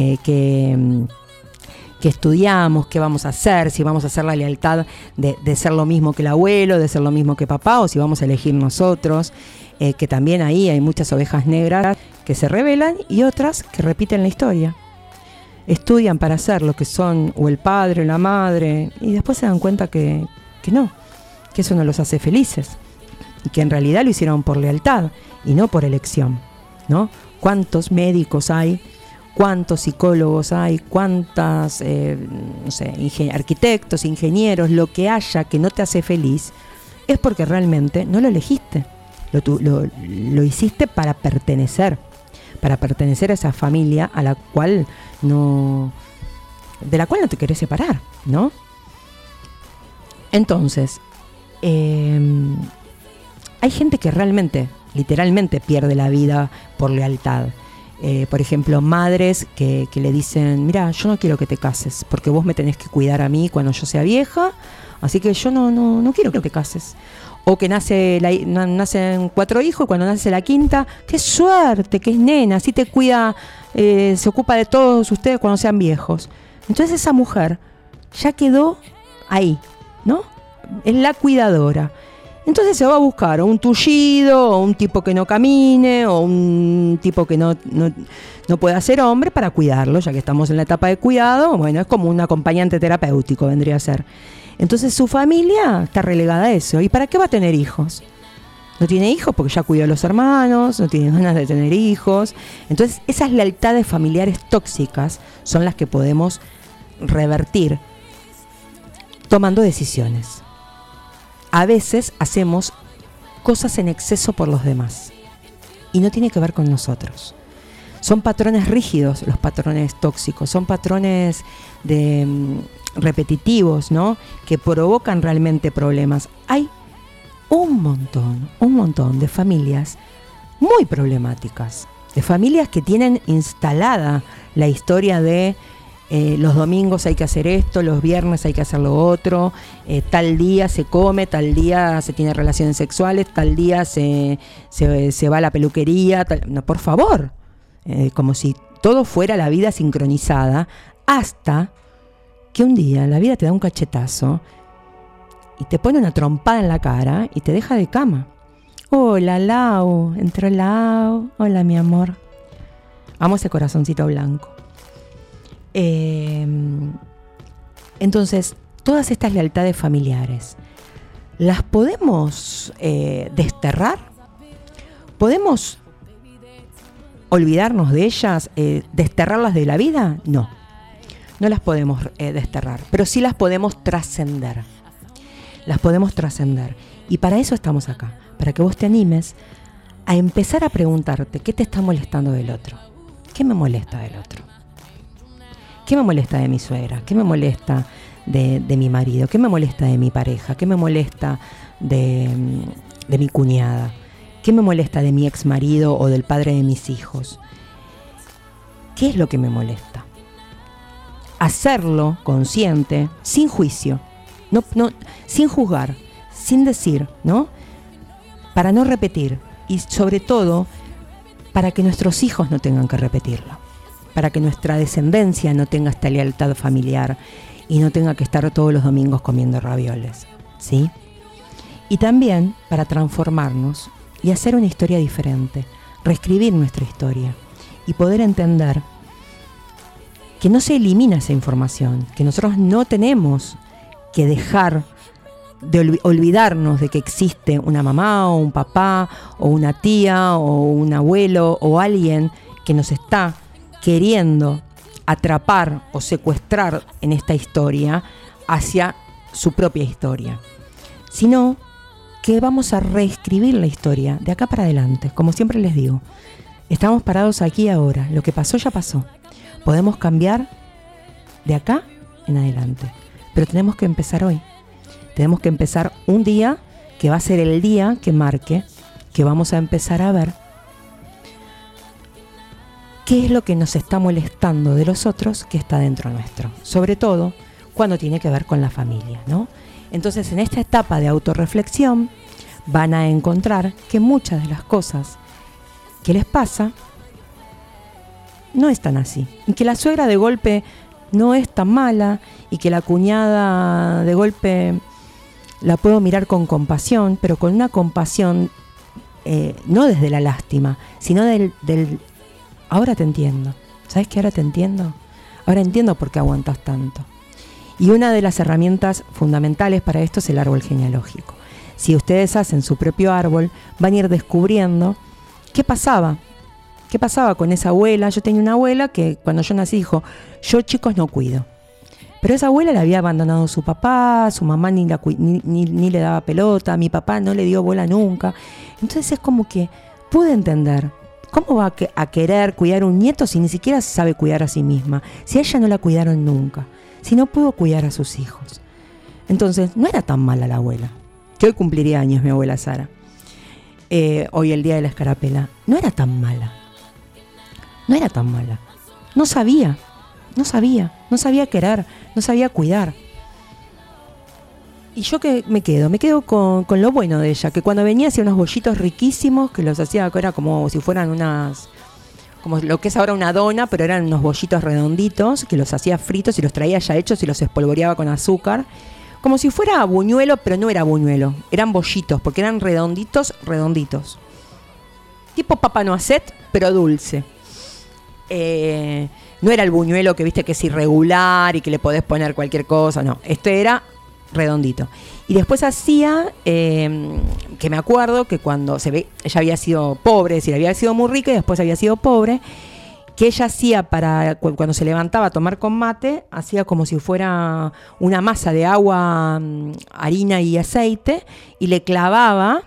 Que estudiamos, qué vamos a hacer, si vamos a hacer la lealtad de ser lo mismo que el abuelo, de ser lo mismo que papá, o si vamos a elegir nosotros, que también ahí hay muchas ovejas negras que se rebelan y otras que repiten la historia. Estudian para ser lo que son o el padre o la madre y después se dan cuenta que no, que eso no los hace felices y que en realidad lo hicieron por lealtad y no por elección, ¿no? ¿Cuántos médicos hay? ¿Cuántos psicólogos hay? ¿Cuántas, arquitectos, ingenieros? Lo que haya que no te hace feliz es porque realmente no lo elegiste, lo hiciste para pertenecer a esa familia a la cual de la cual no te querés separar, ¿no? Entonces, hay gente que realmente, literalmente pierde la vida por lealtad. Por ejemplo, madres que le dicen, mira, yo no quiero que te cases porque vos me tenés que cuidar a mí cuando yo sea vieja, así que yo no quiero que te cases. O que nacen 4 hijos y cuando nace la quinta, qué suerte, que es nena, así te cuida, se ocupa de todos ustedes cuando sean viejos. Entonces esa mujer ya quedó ahí, ¿no? Es la cuidadora. Entonces se va a buscar o un tullido, o un tipo que no camine, o un tipo que no pueda ser hombre para cuidarlo, ya que estamos en la etapa de cuidado. Bueno, es como un acompañante terapéutico, vendría a ser. Entonces su familia está relegada a eso. ¿Y para qué va a tener hijos? No tiene hijos porque ya cuidó a los hermanos, no tiene ganas de tener hijos. Entonces esas lealtades familiares tóxicas son las que podemos revertir tomando decisiones. A veces hacemos cosas en exceso por los demás y no tiene que ver con nosotros. Son patrones rígidos los patrones tóxicos, son patrones repetitivos, ¿no? Que provocan realmente problemas. Hay un montón de familias muy problemáticas, de familias que tienen instalada la historia de los domingos hay que hacer esto, los viernes hay que hacer lo otro, tal día se come, tal día se tiene relaciones sexuales, tal día se va a la peluquería, no, por favor, como si todo fuera la vida sincronizada, hasta que un día la vida te da un cachetazo y te pone una trompada en la cara y te deja de cama. Hola, Lau, entró Lau, hola mi amor. Amo ese corazoncito blanco. Entonces, todas estas lealtades familiares, ¿las podemos desterrar? ¿Podemos olvidarnos de ellas, desterrarlas de la vida? No las podemos desterrar, pero sí las podemos trascender. Las podemos trascender. Y para eso estamos acá, para que vos te animes a empezar a preguntarte qué te está molestando del otro. ¿Qué me molesta del otro? ¿Qué me molesta de mi suegra? ¿Qué me molesta de mi marido? ¿Qué me molesta de mi pareja? ¿Qué me molesta de mi cuñada? ¿Qué me molesta de mi ex marido o del padre de mis hijos? ¿Qué es lo que me molesta? Hacerlo consciente, sin juicio, no, sin juzgar, sin decir, ¿no? Para no repetir y sobre todo para que nuestros hijos no tengan que repetirlo. Para que nuestra descendencia no tenga esta lealtad familiar y no tenga que estar todos los domingos comiendo ravioles, ¿sí? Y también para transformarnos y hacer una historia diferente, reescribir nuestra historia y poder entender que no se elimina esa información, que nosotros no tenemos que dejar de olvidarnos de que existe una mamá o un papá o una tía o un abuelo o alguien que nos está queriendo atrapar o secuestrar en esta historia hacia su propia historia, sino que vamos a reescribir la historia de acá para adelante. Como siempre les digo, estamos parados aquí ahora, lo que pasó ya pasó, podemos cambiar de acá en adelante, pero tenemos que empezar hoy, tenemos que empezar un día que va a ser el día que marque que vamos a empezar a ver qué es lo que nos está molestando de los otros que está dentro nuestro, sobre todo cuando tiene que ver con la familia, ¿no? Entonces, en esta etapa de autorreflexión van a encontrar que muchas de las cosas que les pasa no están así, y que la suegra de golpe no es tan mala, y que la cuñada de golpe la puedo mirar con compasión, pero con una compasión no desde la lástima, sino del ahora te entiendo. ¿Sabes qué? Ahora te entiendo. Ahora entiendo por qué aguantas tanto. Y una de las herramientas fundamentales para esto es el árbol genealógico. Si ustedes hacen su propio árbol, van a ir descubriendo qué pasaba. ¿Qué pasaba con esa abuela? Yo tenía una abuela que cuando yo nací dijo, yo chicos no cuido. Pero esa abuela le había abandonado su papá, su mamá ni le daba pelota, mi papá no le dio bola nunca. Entonces es como que pude entender. ¿Cómo va a querer cuidar un nieto si ni siquiera sabe cuidar a sí misma? Si a ella no la cuidaron nunca, si no pudo cuidar a sus hijos. Entonces, no era tan mala la abuela. que hoy cumpliría años mi abuela Sara, hoy el día de la escarapela, no era tan mala. No era tan mala. No sabía querer, no sabía cuidar. Y yo que me quedo con lo bueno de ella, que cuando venía hacía unos bollitos riquísimos, que los hacía, que era como si fueran como lo que es ahora una dona, pero eran unos bollitos redonditos, que los hacía fritos y los traía ya hechos y los espolvoreaba con azúcar. Como si fuera buñuelo, pero no era buñuelo, eran bollitos, porque eran redonditos. Tipo Papa Noisette, pero dulce. No era el buñuelo que viste que es irregular y que le podés poner cualquier cosa, no. Este era redondito. Y después hacía, que me acuerdo que cuando ella había sido pobre, es decir, había sido muy rica y después había sido pobre, que ella hacía cuando se levantaba a tomar con mate, hacía como si fuera una masa de agua, harina y aceite, y le clavaba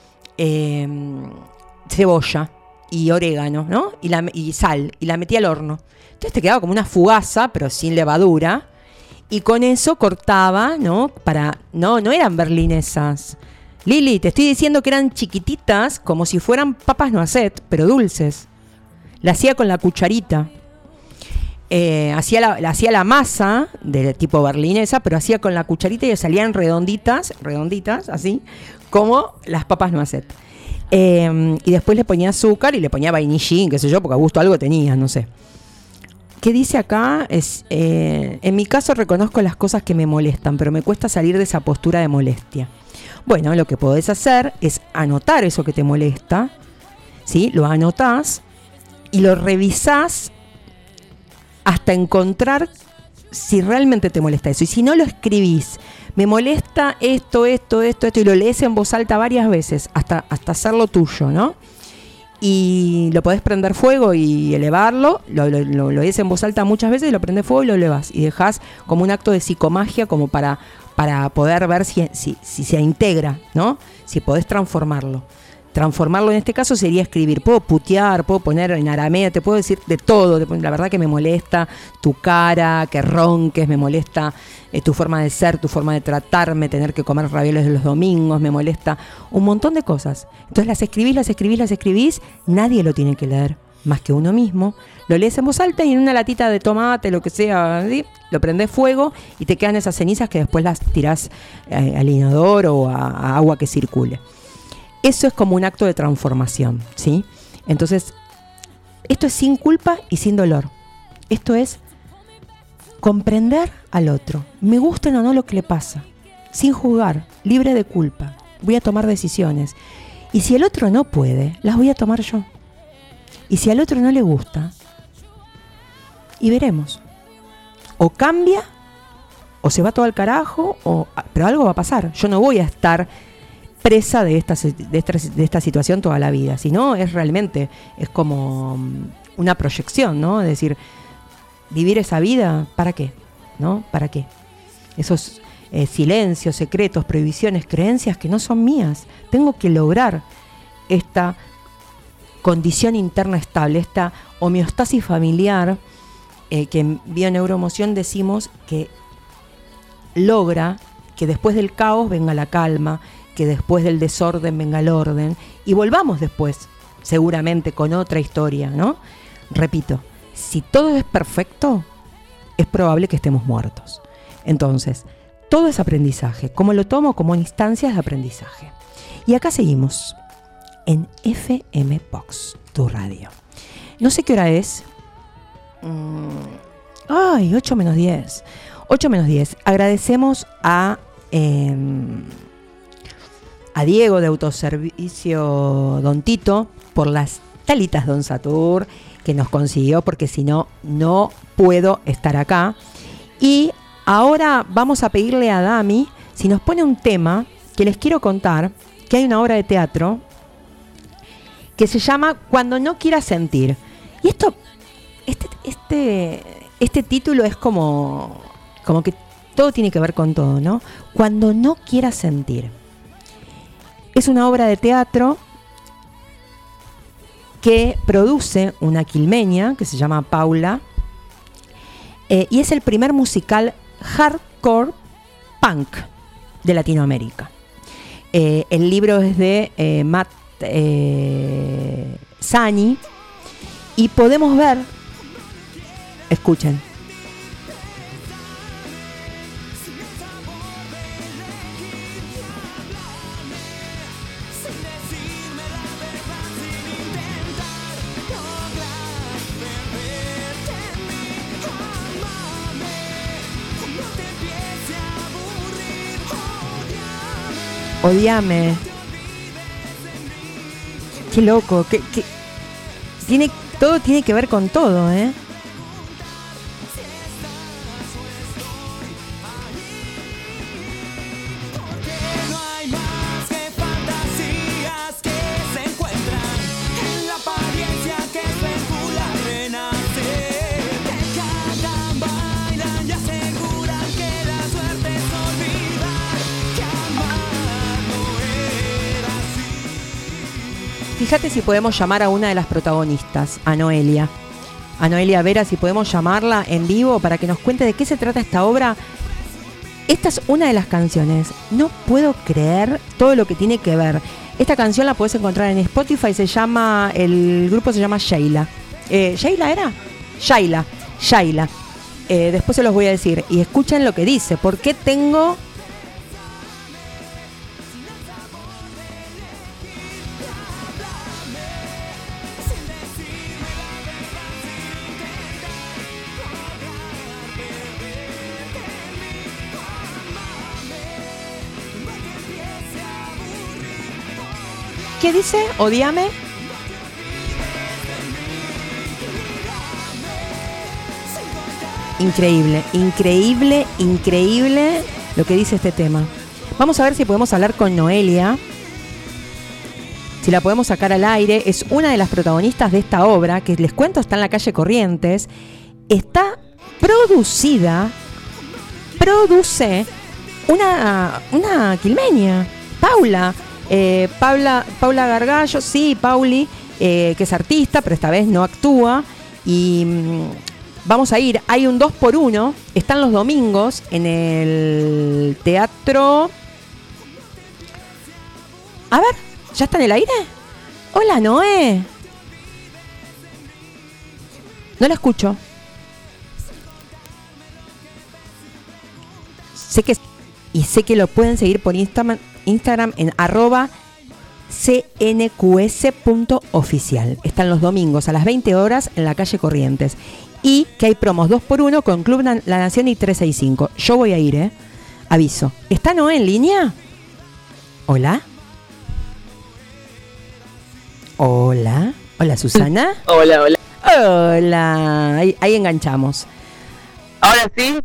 cebolla y orégano, ¿no? Y sal, y la metía al horno. Entonces te quedaba como una fugaza, pero sin levadura, y con eso cortaba, ¿no? No eran berlinesas. Lili, te estoy diciendo que eran chiquititas, como si fueran papas noisette, pero dulces. La hacía con la cucharita. Hacía la masa de tipo berlinesa, pero hacía con la cucharita y salían redonditas, así, como las papas noisette. Y después le ponía azúcar y le ponía vainillín, qué sé yo, porque a gusto algo tenía, no sé. ¿Qué dice acá? En mi caso reconozco las cosas que me molestan, pero me cuesta salir de esa postura de molestia. Bueno, lo que podés hacer es anotar eso que te molesta, ¿sí? Lo anotás y lo revisás hasta encontrar si realmente te molesta eso. Y si no lo escribís, me molesta esto, y lo lees en voz alta varias veces hasta hacerlo tuyo, ¿no? Y lo podés prender fuego y elevarlo, lo lees en voz alta muchas veces y lo prendés fuego y lo elevás. Y dejás como un acto de psicomagia como para poder ver si se integra, ¿no? Si podés transformarlo. Transformarlo en este caso sería escribir. Puedo putear, puedo poner en arameo, te puedo decir de todo. La verdad que me molesta tu cara, que ronques, me molesta tu forma de ser, tu forma de tratarme, tener que comer ravioles los domingos, me molesta un montón de cosas. Entonces las escribís, nadie lo tiene que leer más que uno mismo. Lo lees en voz alta y en una latita de tomate, lo que sea, ¿sí? Lo prendés fuego y te quedan esas cenizas que después las tirás al inodoro o a agua que circule. Eso es como un acto de transformación, ¿sí? Entonces, esto es sin culpa y sin dolor. Esto es comprender al otro. Me gusta o no lo que le pasa. Sin juzgar, libre de culpa. Voy a tomar decisiones. Y si el otro no puede, las voy a tomar yo. Y si al otro no le gusta, y veremos. O cambia, o se va todo al carajo, pero algo va a pasar. Yo no voy a estar presa de esta situación toda la vida, sino es como una proyección, ¿no? Es decir, vivir esa vida, ¿para qué? ¿No? ¿Para qué? Esos silencios, secretos, prohibiciones, creencias que no son mías. Tengo que lograr esta condición interna estable, esta homeostasis familiar que en bioneuroemoción decimos que logra que después del caos venga la calma, que después del desorden venga el orden y volvamos después, seguramente con otra historia, ¿no? Repito, si todo es perfecto, es probable que estemos muertos. Entonces, todo es aprendizaje. ¿Cómo lo tomo? Como instancias de aprendizaje. Y acá seguimos en FM Box, tu radio. No sé qué hora es. 8 menos 10. 8 menos 10. Agradecemos a Diego de Autoservicio Don Tito por las talitas Don Satur que nos consiguió, porque si no, no puedo estar acá. Y ahora vamos a pedirle a Dami si nos pone un tema que les quiero contar, que hay una obra de teatro que se llama Cuando no quieras sentir. Y este título es como que todo tiene que ver con todo, ¿no? Cuando no quieras sentir. Es una obra de teatro que produce una quilmeña que se llama Paula y es el primer musical hardcore punk de Latinoamérica. El libro es de Matt Sani. Y podemos ver, escuchen. Odiame. Qué loco, todo tiene que ver con todo, ¿eh? No hay más que fantasías que se encuentran en la apariencia que especula renacer. Que cantan, bailan y aseguran que la suerte es olvidar que amar no era así. Fíjate si podemos llamar a una de las protagonistas, a Noelia Vera, si podemos llamarla en vivo para que nos cuente de qué se trata esta obra. Esta es una de las canciones. No puedo creer todo lo que tiene que ver. Esta canción la puedes encontrar en Spotify. El grupo se llama Sheila. ¿Sheila era? Shaila. Después se los voy a decir. Y escuchen lo que dice. ¿Por qué tengo...? ¿Qué dice? Odiame. Increíble lo que dice este tema. Vamos a ver si podemos hablar con Noelia. Si la podemos sacar al aire. Es una de las protagonistas de esta obra, que les cuento está en la calle Corrientes. Está produce una quilmeña, Paula Gargallo, sí, Pauli, que es artista, pero esta vez no actúa. Y vamos a ir, hay un 2x1, están los domingos en el teatro. A ver, ¿ya está en el aire? Hola, Noé. No la escucho. Sé que lo pueden seguir por Instagram en @cnqs.oficial. Están los domingos a las 20 horas en la calle Corrientes. Y que hay promos 2x1 con Club La Nación y 365. Yo voy a ir, aviso. ¿Está Noé en línea? Hola. Hola, Susana. Hola. Hola. Ahí enganchamos. Ahora sí.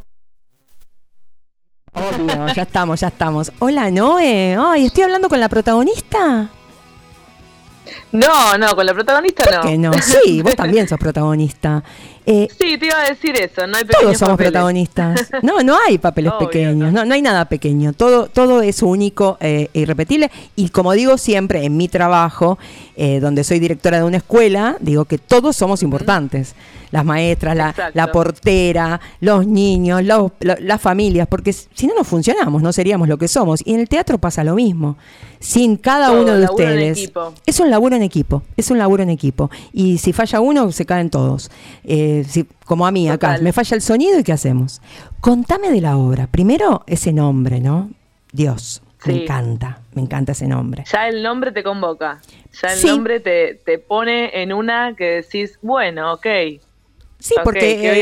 Obvio, ya estamos. Hola, Noé. Ay, estoy hablando con la protagonista. No, con la protagonista no. ¿Por qué no? Sí, vos también sos protagonista. Sí, te iba a decir eso, no hay pequeños todos somos papeles. Protagonistas. No hay papeles Obvio, pequeños, no hay nada pequeño. Todo es único e irrepetible. Y como digo siempre, en mi trabajo, donde soy directora de una escuela, digo que todos somos importantes. Las maestras, la portera, los niños, las familias, porque si no, no funcionamos, no seríamos lo que somos. Y en el teatro pasa lo mismo. Sin cada uno de ustedes. Es un laburo en equipo. Y si falla uno, se caen todos. Como a mí acá, me falla el sonido y ¿qué hacemos? Contame de la obra. Primero, ese nombre, ¿no? Dios, sí. Me encanta ese nombre. Ya el nombre te convoca. Ya el nombre te pone en una que decís, bueno, ok. Sí, porque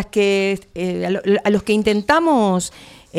a los que intentamos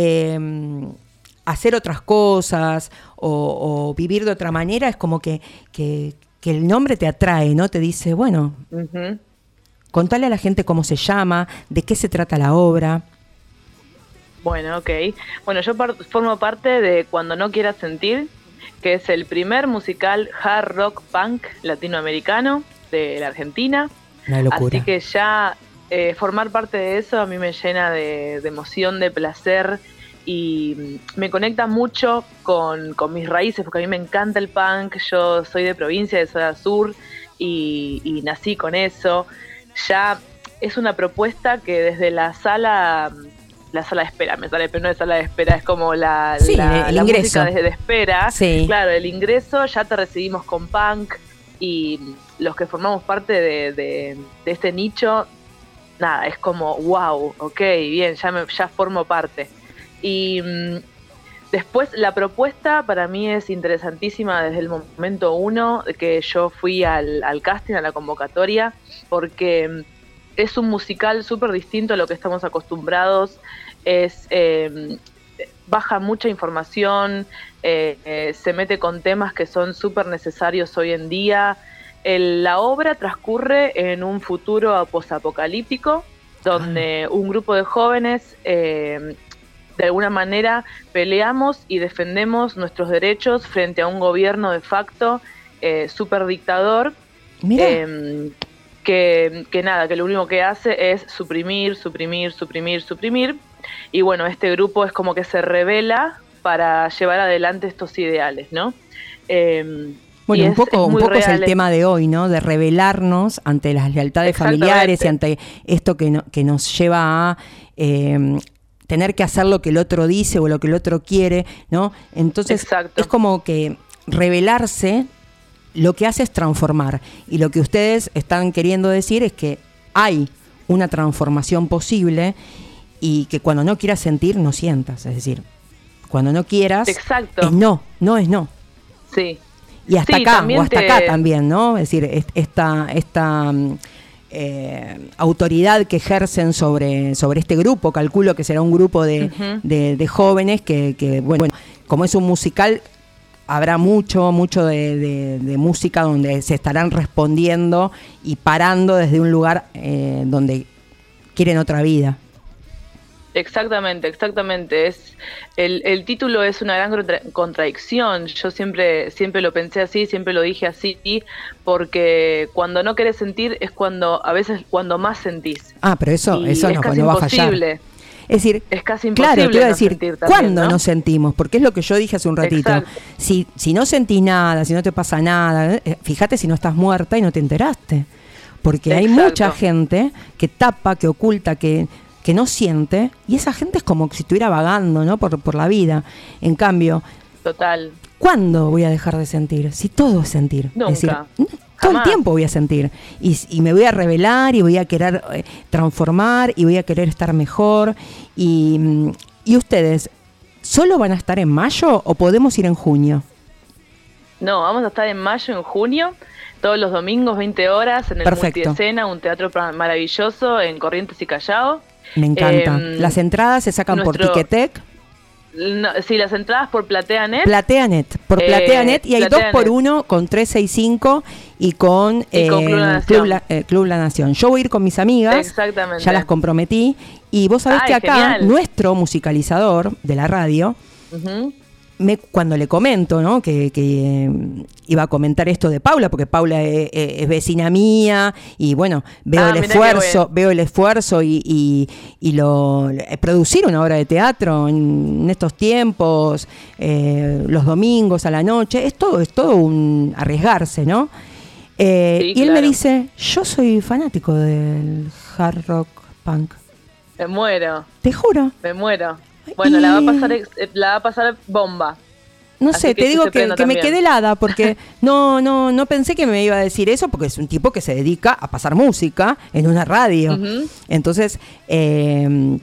hacer otras cosas o vivir de otra manera, es como que el nombre te atrae, ¿no? Te dice, bueno, contale a la gente cómo se llama, de qué se trata la obra. Bueno, ok. Bueno, yo formo parte de Cuando no quieras sentir, que es el primer musical hard rock punk latinoamericano de la Argentina. Una locura. Así que ya formar parte de eso a mí me llena de emoción, de placer y me conecta mucho con mis raíces, porque a mí me encanta el punk. Yo soy de provincia, de Zona Sur, y nací con eso. Ya es una propuesta que desde la sala la sala de espera, me sale, pero no es sala de espera, es como el la ingreso. música de espera. Sí. Claro, el ingreso, ya te recibimos con punk, y los que formamos parte de este nicho, nada, es como, wow, ok, bien, ya formo parte. Y después la propuesta para mí es interesantísima desde el momento uno que yo fui al casting, a la convocatoria, porque es un musical súper distinto a lo que estamos acostumbrados, baja mucha información, se mete con temas que son súper necesarios hoy en día. La obra transcurre en un futuro posapocalíptico, donde un grupo de jóvenes de alguna manera peleamos y defendemos nuestros derechos frente a un gobierno de facto súper dictador, que nada, que lo único que hace es suprimir. Y bueno, este grupo es como que se revela para llevar adelante estos ideales, ¿no? Bueno, un poco es el tema de hoy, ¿no? De rebelarnos ante las lealtades familiares y ante esto que nos lleva a tener que hacer lo que el otro dice o lo que el otro quiere, ¿no? Entonces es como que rebelarse lo que hace es transformar. Y lo que ustedes están queriendo decir es que hay una transformación posible y que cuando no quieras sentir, no sientas. Es decir, cuando no quieras, es no es no. Sí. Y hasta acá, o hasta acá también, ¿no? Es decir, esta autoridad que ejercen sobre este grupo, calculo que será un grupo de jóvenes que, bueno, como es un musical, habrá mucho de música donde se estarán respondiendo y parando desde un lugar donde quieren otra vida. Exactamente. El título es una gran contradicción. Yo siempre lo pensé así, siempre lo dije así, porque cuando no querés sentir es a veces cuando más sentís. Pero eso no va a fallar. Es decir, es casi imposible. Claro, te iba a decir, no sentir también, ¿cuándo no sentimos? Porque es lo que yo dije hace un ratito. Si no sentís nada, si no te pasa nada, fíjate si no estás muerta y no te enteraste. Porque hay mucha gente que tapa, que oculta, que no siente, y esa gente es como si estuviera vagando, ¿no? por la vida. En cambio, total. ¿Cuándo voy a dejar de sentir? Si todo es sentir. Nunca. Es decir, todo el tiempo voy a sentir. Y me voy a revelar y voy a querer transformar y voy a querer estar mejor. Y ustedes, ¿solo van a estar en mayo o podemos ir en junio? No, vamos a estar en mayo, en junio, todos los domingos, 20 horas, en el Multiescena, un teatro maravilloso en Corrientes y Callao. Me encanta. Las entradas se sacan por Ticketek. No, sí, las entradas por PlateaNet. Por PlateaNet, y hay 2x1 con 365 y con Club La Nación. Yo voy a ir con mis amigas. Exactamente. Ya las comprometí. Y vos sabés que acá, genial, nuestro musicalizador de la radio, cuando le comento, ¿no? que iba a comentar esto de Paula, porque Paula es vecina mía, y bueno, veo el esfuerzo y producir una obra de teatro en estos tiempos, los domingos a la noche, es todo un arriesgarse, ¿no? Sí, y él me dice, yo soy fanático del hard rock punk. Me muero. Te juro. Me muero. Bueno, la va a pasar bomba. No sé, te digo que me quedé helada porque no pensé que me iba a decir eso, porque es un tipo que se dedica a pasar música en una radio. Entonces, ¿hay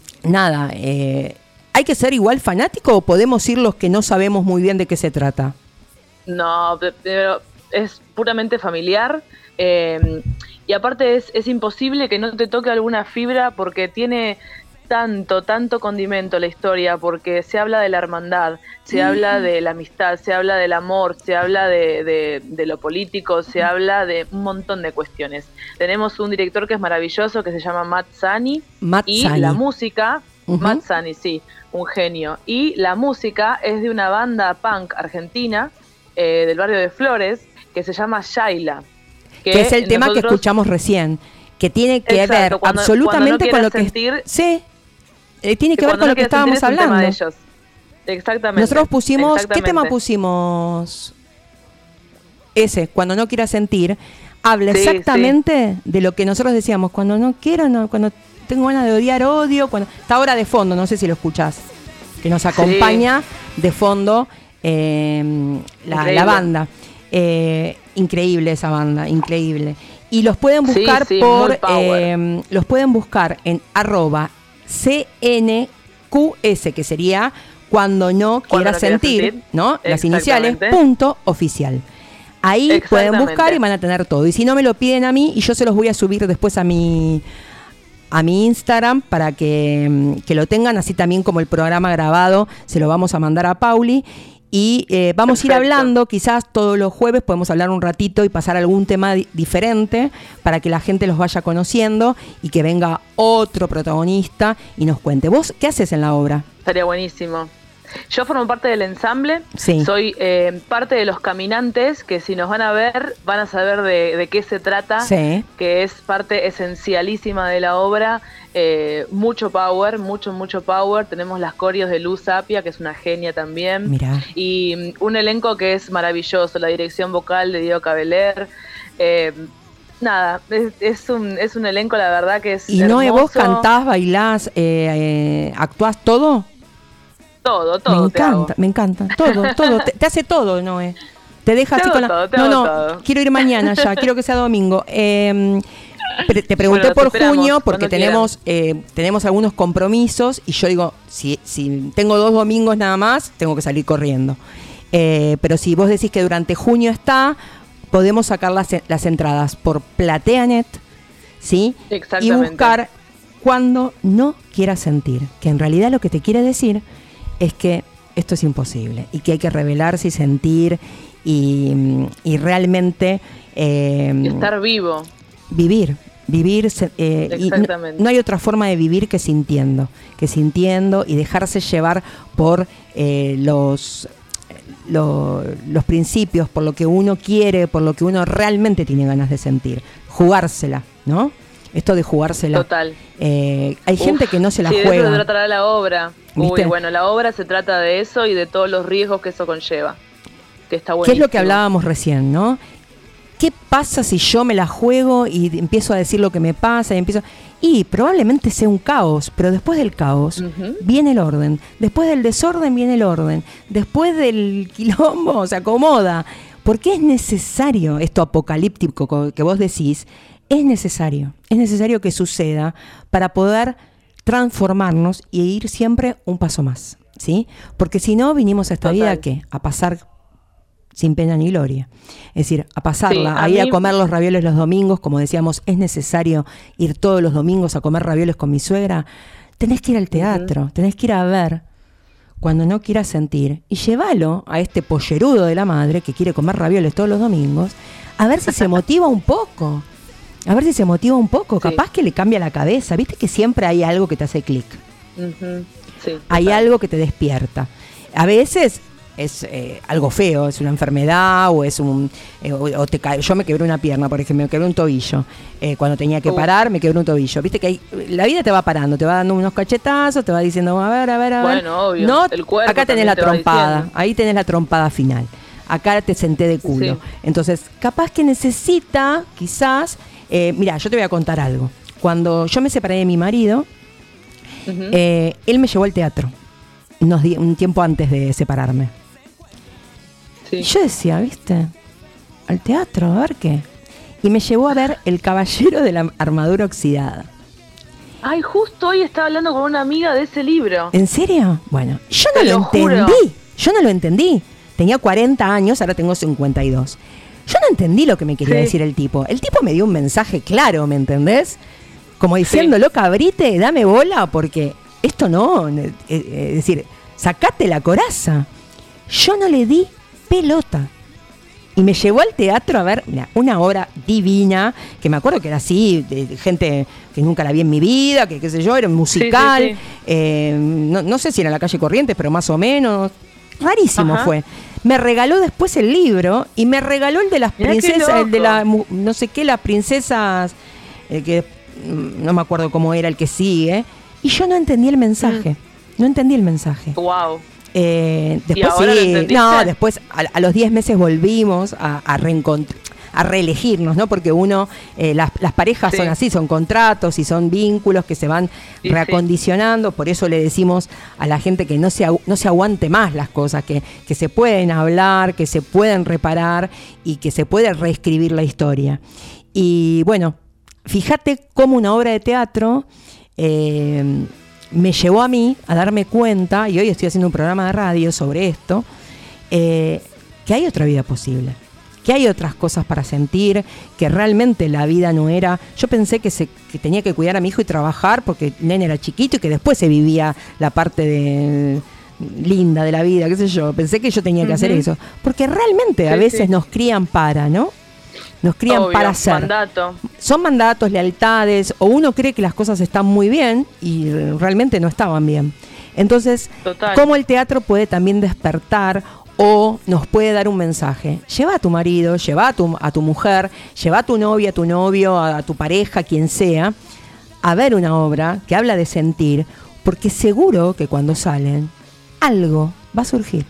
que ser igual fanático o podemos ir los que no sabemos muy bien de qué se trata? No, pero es puramente familiar. Y aparte es imposible que no te toque alguna fibra porque tiene tanto condimento la historia, porque se habla de la hermandad, se habla de la amistad, se habla del amor, se habla de lo político, se habla de un montón de cuestiones. Tenemos un director que es maravilloso, que se llama Matt Sani, la música, Matt Sani, sí, un genio, y la música es de una banda punk argentina, del barrio de Flores, que se llama Shaila. Que es el tema que escuchamos recién, que tiene que ver absolutamente con lo que... Sí. Tiene que ver con lo que estábamos hablando. De ellos. Exactamente. Nosotros pusimos, ¿qué tema pusimos? Ese, cuando no quieras sentir, habla exactamente de lo que nosotros decíamos, cuando no quiero, cuando tengo ganas de odiar, odio. Cuando está ahora de fondo, no sé si lo escuchás, que nos acompaña de fondo la banda. Increíble esa banda, increíble. Y los pueden buscar los pueden buscar en @CNQS, que sería cuando no quiera sentir, ¿no? Las iniciales, .oficial. Ahí pueden buscar y van a tener todo. Y si no, me lo piden a mí y yo se los voy a subir después a mi Instagram para que lo tengan, así también como el programa grabado se lo vamos a mandar a Pauli. Y vamos a ir hablando, quizás todos los jueves podemos hablar un ratito y pasar algún tema diferente para que la gente los vaya conociendo y que venga otro protagonista y nos cuente. ¿Vos qué haces en la obra? Estaría buenísimo. Yo formo parte del ensamble, sí. Soy parte de los caminantes, que si nos van a ver, van a saber de qué se trata, sí. Que es parte esencialísima de la obra. Mucho power, mucho power. Tenemos las coreos de Luz Apia, que es una genia también. Mirá. Y un elenco que es maravilloso, la dirección vocal de Diego Cabeler. Nada, es un elenco, la verdad, que es ¿Y hermoso. Noé, vos cantás, bailás, actuás todo? Todo. Me encanta. Todo. Te hace todo, Noé. Te deja así con la... todo. Quiero ir mañana ya, quiero que sea domingo. Te pregunté por junio porque tenemos algunos compromisos y yo digo, si tengo 2 domingos nada más, tengo que salir corriendo. Pero si vos decís que durante junio está, podemos sacar las entradas por Plateanet, ¿sí? Exactamente. Y buscar cuando no quieras sentir, que en realidad lo que te quiere decir es que esto es imposible y que hay que revelarse y sentir y realmente... estar vivo. Vivir, Exactamente. y no hay otra forma de vivir que sintiendo y dejarse llevar por los principios, por lo que uno quiere, por lo que uno realmente tiene ganas de sentir, jugársela, ¿no? Esto de jugársela. Total. Hay gente que no se la juega. De eso se tratará la obra. ¿Viste? Uy, bueno, la obra se trata de eso y de todos los riesgos que eso conlleva. Que está buenísimo. ¿Qué es lo que hablábamos recién, no? ¿Qué pasa si yo me la juego y empiezo a decir lo que me pasa? Y probablemente sea un caos, pero después del caos viene el orden. Después del desorden viene el orden. Después del quilombo se acomoda. Porque es necesario esto apocalíptico que vos decís. Es necesario que suceda para poder transformarnos y ir siempre un paso más, ¿sí? Porque si no, vinimos a esta vida, ¿a qué? A pasar sin pena ni gloria. Es decir, a pasarla, a ir a comer los ravioles los domingos, como decíamos, es necesario ir todos los domingos a comer ravioles con mi suegra. Tenés que ir al teatro, tenés que ir a ver cuando no quieras sentir y llévalo a este pollerudo de la madre que quiere comer ravioles todos los domingos, a ver si se motiva un poco. Capaz que le cambia la cabeza. Viste que siempre hay algo que te hace clic. Sí, hay algo que te despierta. A veces es algo feo, es una enfermedad o es yo me quebré una pierna, por ejemplo, me quebré un tobillo. Cuando tenía que parar, me quebré un tobillo. Viste que la vida te va parando, te va dando unos cachetazos, te va diciendo, a ver. Bueno, obvio. No, el cuerpo acá tenés la trompada, ahí tenés la trompada final. Acá te senté de culo. Sí. Entonces, capaz que necesita, quizás... Mirá, yo te voy a contar algo. Cuando yo me separé de mi marido, él me llevó al teatro, un tiempo antes de separarme. Sí. Y yo decía, ¿viste? Al teatro, a ver qué. Y me llevó a ver El Caballero de la Armadura Oxidada. Ay, justo hoy estaba hablando con una amiga de ese libro. ¿En serio? Bueno, yo no lo entendí. Tenía 40 años, ahora tengo 52. Yo no entendí lo que me quería decir el tipo. El tipo me dio un mensaje claro, ¿me entendés? Como diciendo, loca, abrite, dame bola, porque esto no... Es decir, sacate la coraza. Yo no le di pelota. Y me llevó al teatro a ver una obra divina, que me acuerdo que era así, de gente que nunca la vi en mi vida, que qué sé yo, era un musical. No sé si era en la calle Corrientes, pero más o menos. Rarísimo fue. Me regaló después el libro y me regaló el de las princesas, el de la no sé qué, las princesas, que no me acuerdo cómo era el que sigue. Y yo no entendí el mensaje. Wow. Después después a los 10 meses volvimos a a reelegirnos, ¿no? Porque uno, las parejas son así, son contratos y son vínculos que se van reacondicionando, por eso le decimos a la gente que no se aguante más las cosas, que se pueden hablar, que se pueden reparar y que se puede reescribir la historia. Y bueno, fíjate cómo una obra de teatro me llevó a mí a darme cuenta, y hoy estoy haciendo un programa de radio sobre esto, que hay otra vida posible, que hay otras cosas para sentir, que realmente la vida no era... Yo pensé que tenía que cuidar a mi hijo y trabajar porque el nene era chiquito y que después se vivía la parte linda de la vida, qué sé yo. Pensé que yo tenía que hacer eso, porque realmente a veces nos crían para, ¿no? Nos crían para hacer. Mandato. Son mandatos, lealtades, o uno cree que las cosas están muy bien y realmente no estaban bien. Entonces, ¿cómo el teatro puede también despertar o nos puede dar un mensaje? Lleva a tu marido, lleva a tu mujer, lleva a tu novia, a tu novio, a tu pareja, quien sea, a ver una obra que habla de sentir, porque seguro que cuando salen, algo va a surgir.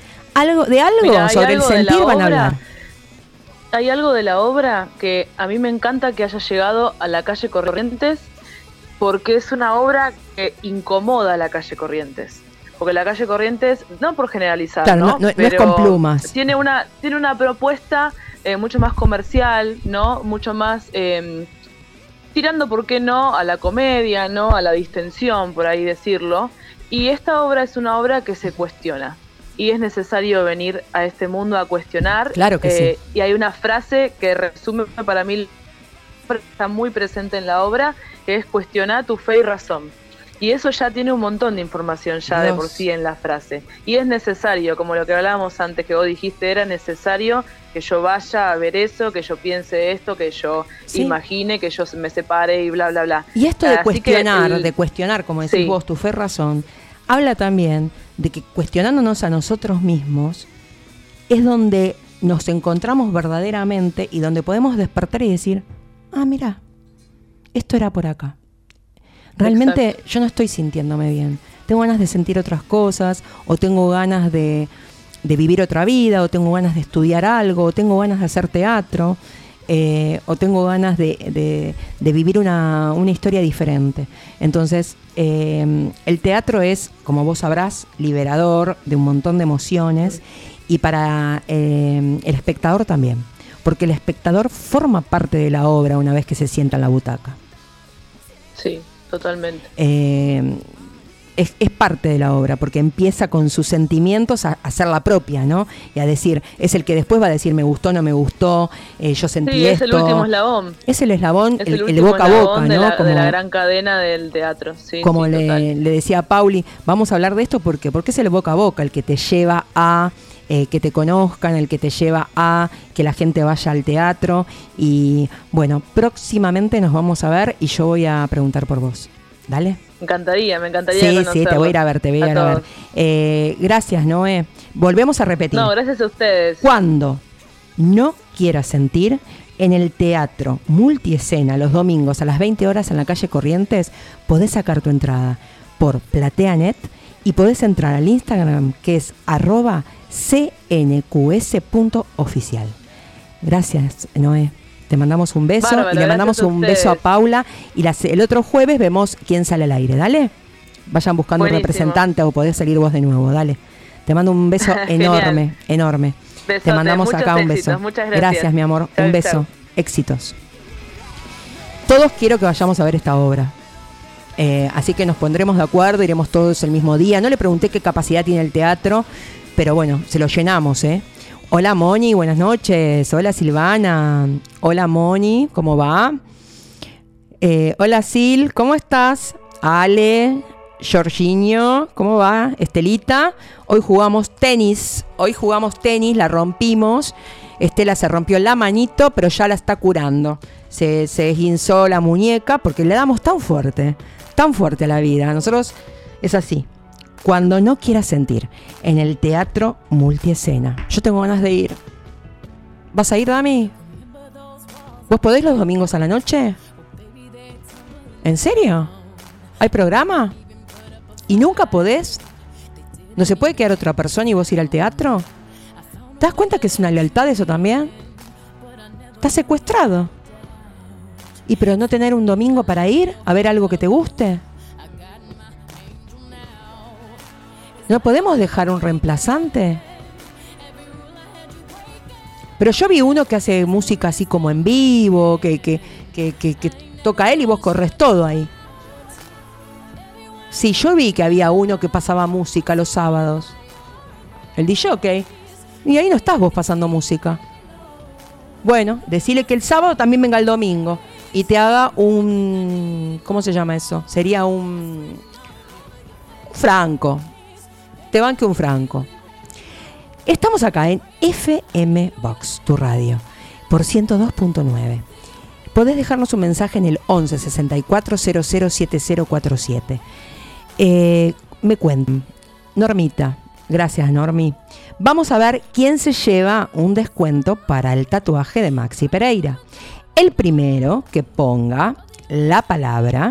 Mira, sobre el sentir van a hablar. Hay algo de la obra que a mí me encanta que haya llegado a la calle Corrientes, porque es una obra que incomoda a la calle Corrientes. Porque la calle Corrientes, no por generalizar, claro, no es con plumas. Tiene una propuesta mucho más comercial, ¿no? Mucho más tirando, ¿por qué no?, a la comedia, ¿no?, a la distensión, por ahí decirlo. Y esta obra es una obra que se cuestiona. Y es necesario venir a este mundo a cuestionar. Claro que sí. Y hay una frase que resume para mí, está muy presente en la obra, que es cuestionar tu fe y razón. Y eso ya tiene un montón de información ya de por sí en la frase. Y es necesario, como lo que hablábamos antes, que vos dijiste, era necesario que yo vaya a ver eso, que yo piense esto, que yo imagine, que yo me separe y bla, bla, bla. Y esto de cuestionar, como decís vos, tu fe y razón, habla también de que cuestionándonos a nosotros mismos es donde nos encontramos verdaderamente y donde podemos despertar y decir, mira, esto era por acá. Realmente yo no estoy sintiéndome bien. Tengo ganas de sentir otras cosas, o tengo ganas de vivir otra vida, o tengo ganas de estudiar algo, o tengo ganas de hacer teatro, o tengo ganas de vivir una historia diferente. Entonces, el teatro es, como vos sabrás, liberador de un montón de emociones, y para el espectador también, porque el espectador forma parte de la obra una vez que se sienta en la butaca. Sí. Totalmente. Es parte de la obra, porque empieza con sus sentimientos a hacerla propia, ¿no? Y a decir, es el que después va a decir me gustó, no me gustó, yo sentí esto. Es el último eslabón. Es el eslabón, el boca a boca, ¿no? De la gran cadena del teatro. Sí, como le decía a Pauli, vamos a hablar de esto porque es el boca a boca el que te lleva a que te conozcan, el que te lleva a que la gente vaya al teatro. Y bueno, próximamente nos vamos a ver y yo voy a preguntar por vos. ¿Dale? Me encantaría conocerlo. Sí, te voy a ir a ver, Gracias, Noé. Volvemos a repetir. No, gracias a ustedes. Cuando no quieras sentir, en el Teatro Multiescena, los domingos a las 20 horas en la calle Corrientes, podés sacar tu entrada por PlateaNet y podés entrar al Instagram, que es @cnqs.oficial. Gracias, Noé. Te mandamos un beso. Bárbara, y le mandamos un beso a Paula. Y el otro jueves vemos quién sale al aire. Dale. Vayan buscando un representante o podés salir vos de nuevo. Dale. Te mando un beso enorme, enorme. Besote, te mandamos acá un beso. Muchas gracias, mi amor. Un beso. Éxitos. Todos quiero que vayamos a ver esta obra. Así que nos pondremos de acuerdo, iremos todos el mismo día. No le pregunté qué capacidad tiene el teatro, pero bueno, se lo llenamos, ¿eh? Hola Moni, buenas noches. Hola Silvana. Hola Moni, ¿cómo va? Hola Sil, ¿cómo estás? Ale, Jorginho, ¿cómo va? Estelita, hoy jugamos tenis, la rompimos. Estela se rompió la manito, pero ya la está curando. Se esguinzó la muñeca porque le damos tan fuerte a la vida. Nosotros es así. Cuando no quieras sentir, en el Teatro Multiescena. Yo tengo ganas de ir. ¿Vas a ir, Dami? ¿Vos podés los domingos a la noche? ¿En serio? ¿Hay programa? ¿Y nunca podés? ¿No se puede quedar otra persona y vos ir al teatro? ¿Te das cuenta que es una lealtad eso también? Estás secuestrado. ¿Y pero no tener un domingo para ir a ver algo que te guste? ¿No podemos dejar un reemplazante? Pero yo vi uno que hace música así como en vivo, que toca él y vos corres todo ahí. Sí, yo vi que había uno que pasaba música los sábados. El DJ. Y ahí no estás vos pasando música. Bueno, decile que el sábado también venga el domingo y te haga un... ¿Cómo se llama eso? Sería un franco. Te banque un franco. Estamos acá en FM Box, tu radio, por 102.9. Podés dejarnos un mensaje en el 11 64 00 7047. Me cuentan. Normita, gracias Normi. Vamos a ver quién se lleva un descuento para el tatuaje de Maxi Pereira. El primero que ponga la palabra...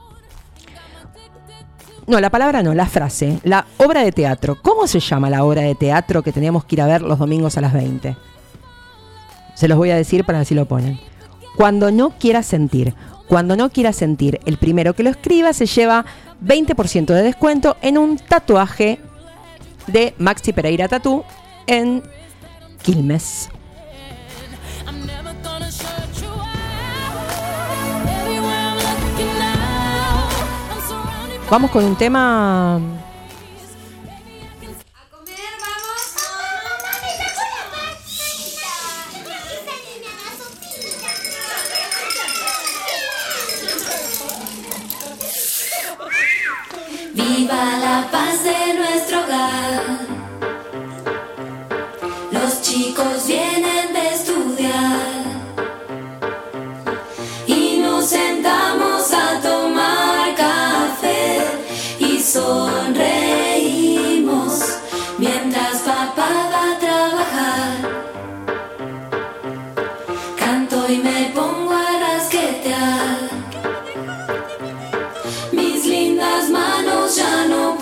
No, la palabra no, la frase, la obra de teatro. ¿Cómo se llama la obra de teatro que tenemos que ir a ver los domingos a las 20? Se los voy a decir para ver si lo ponen. Cuando no quieras sentir. Cuando no quieras sentir, el primero que lo escriba se lleva 20% de descuento en un tatuaje de Maxi Pereira Tattoo en Quilmes. Vamos con un tema. Viva la paz de nuestro hogar. Los chicos vienen de estudiar y nos sentamos a tomar café y sonreímos mientras papá va a trabajar. Canto y me pongo a rasquetear. Mis lindas manos ya no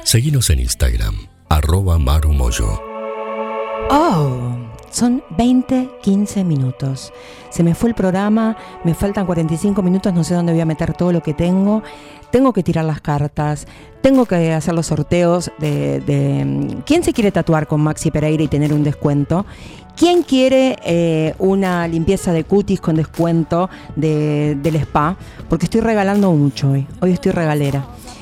Seguinos en Instagram, @marumoyo. Oh, son 15 minutos. Se me fue el programa, me faltan 45 minutos, no sé dónde voy a meter todo lo que tengo. Tengo que tirar las cartas, tengo que hacer los sorteos de ¿quién se quiere tatuar con Maxi Pereira y tener un descuento? ¿Quién quiere una limpieza de cutis con descuento del spa? Porque estoy regalando mucho hoy. Hoy estoy regalera.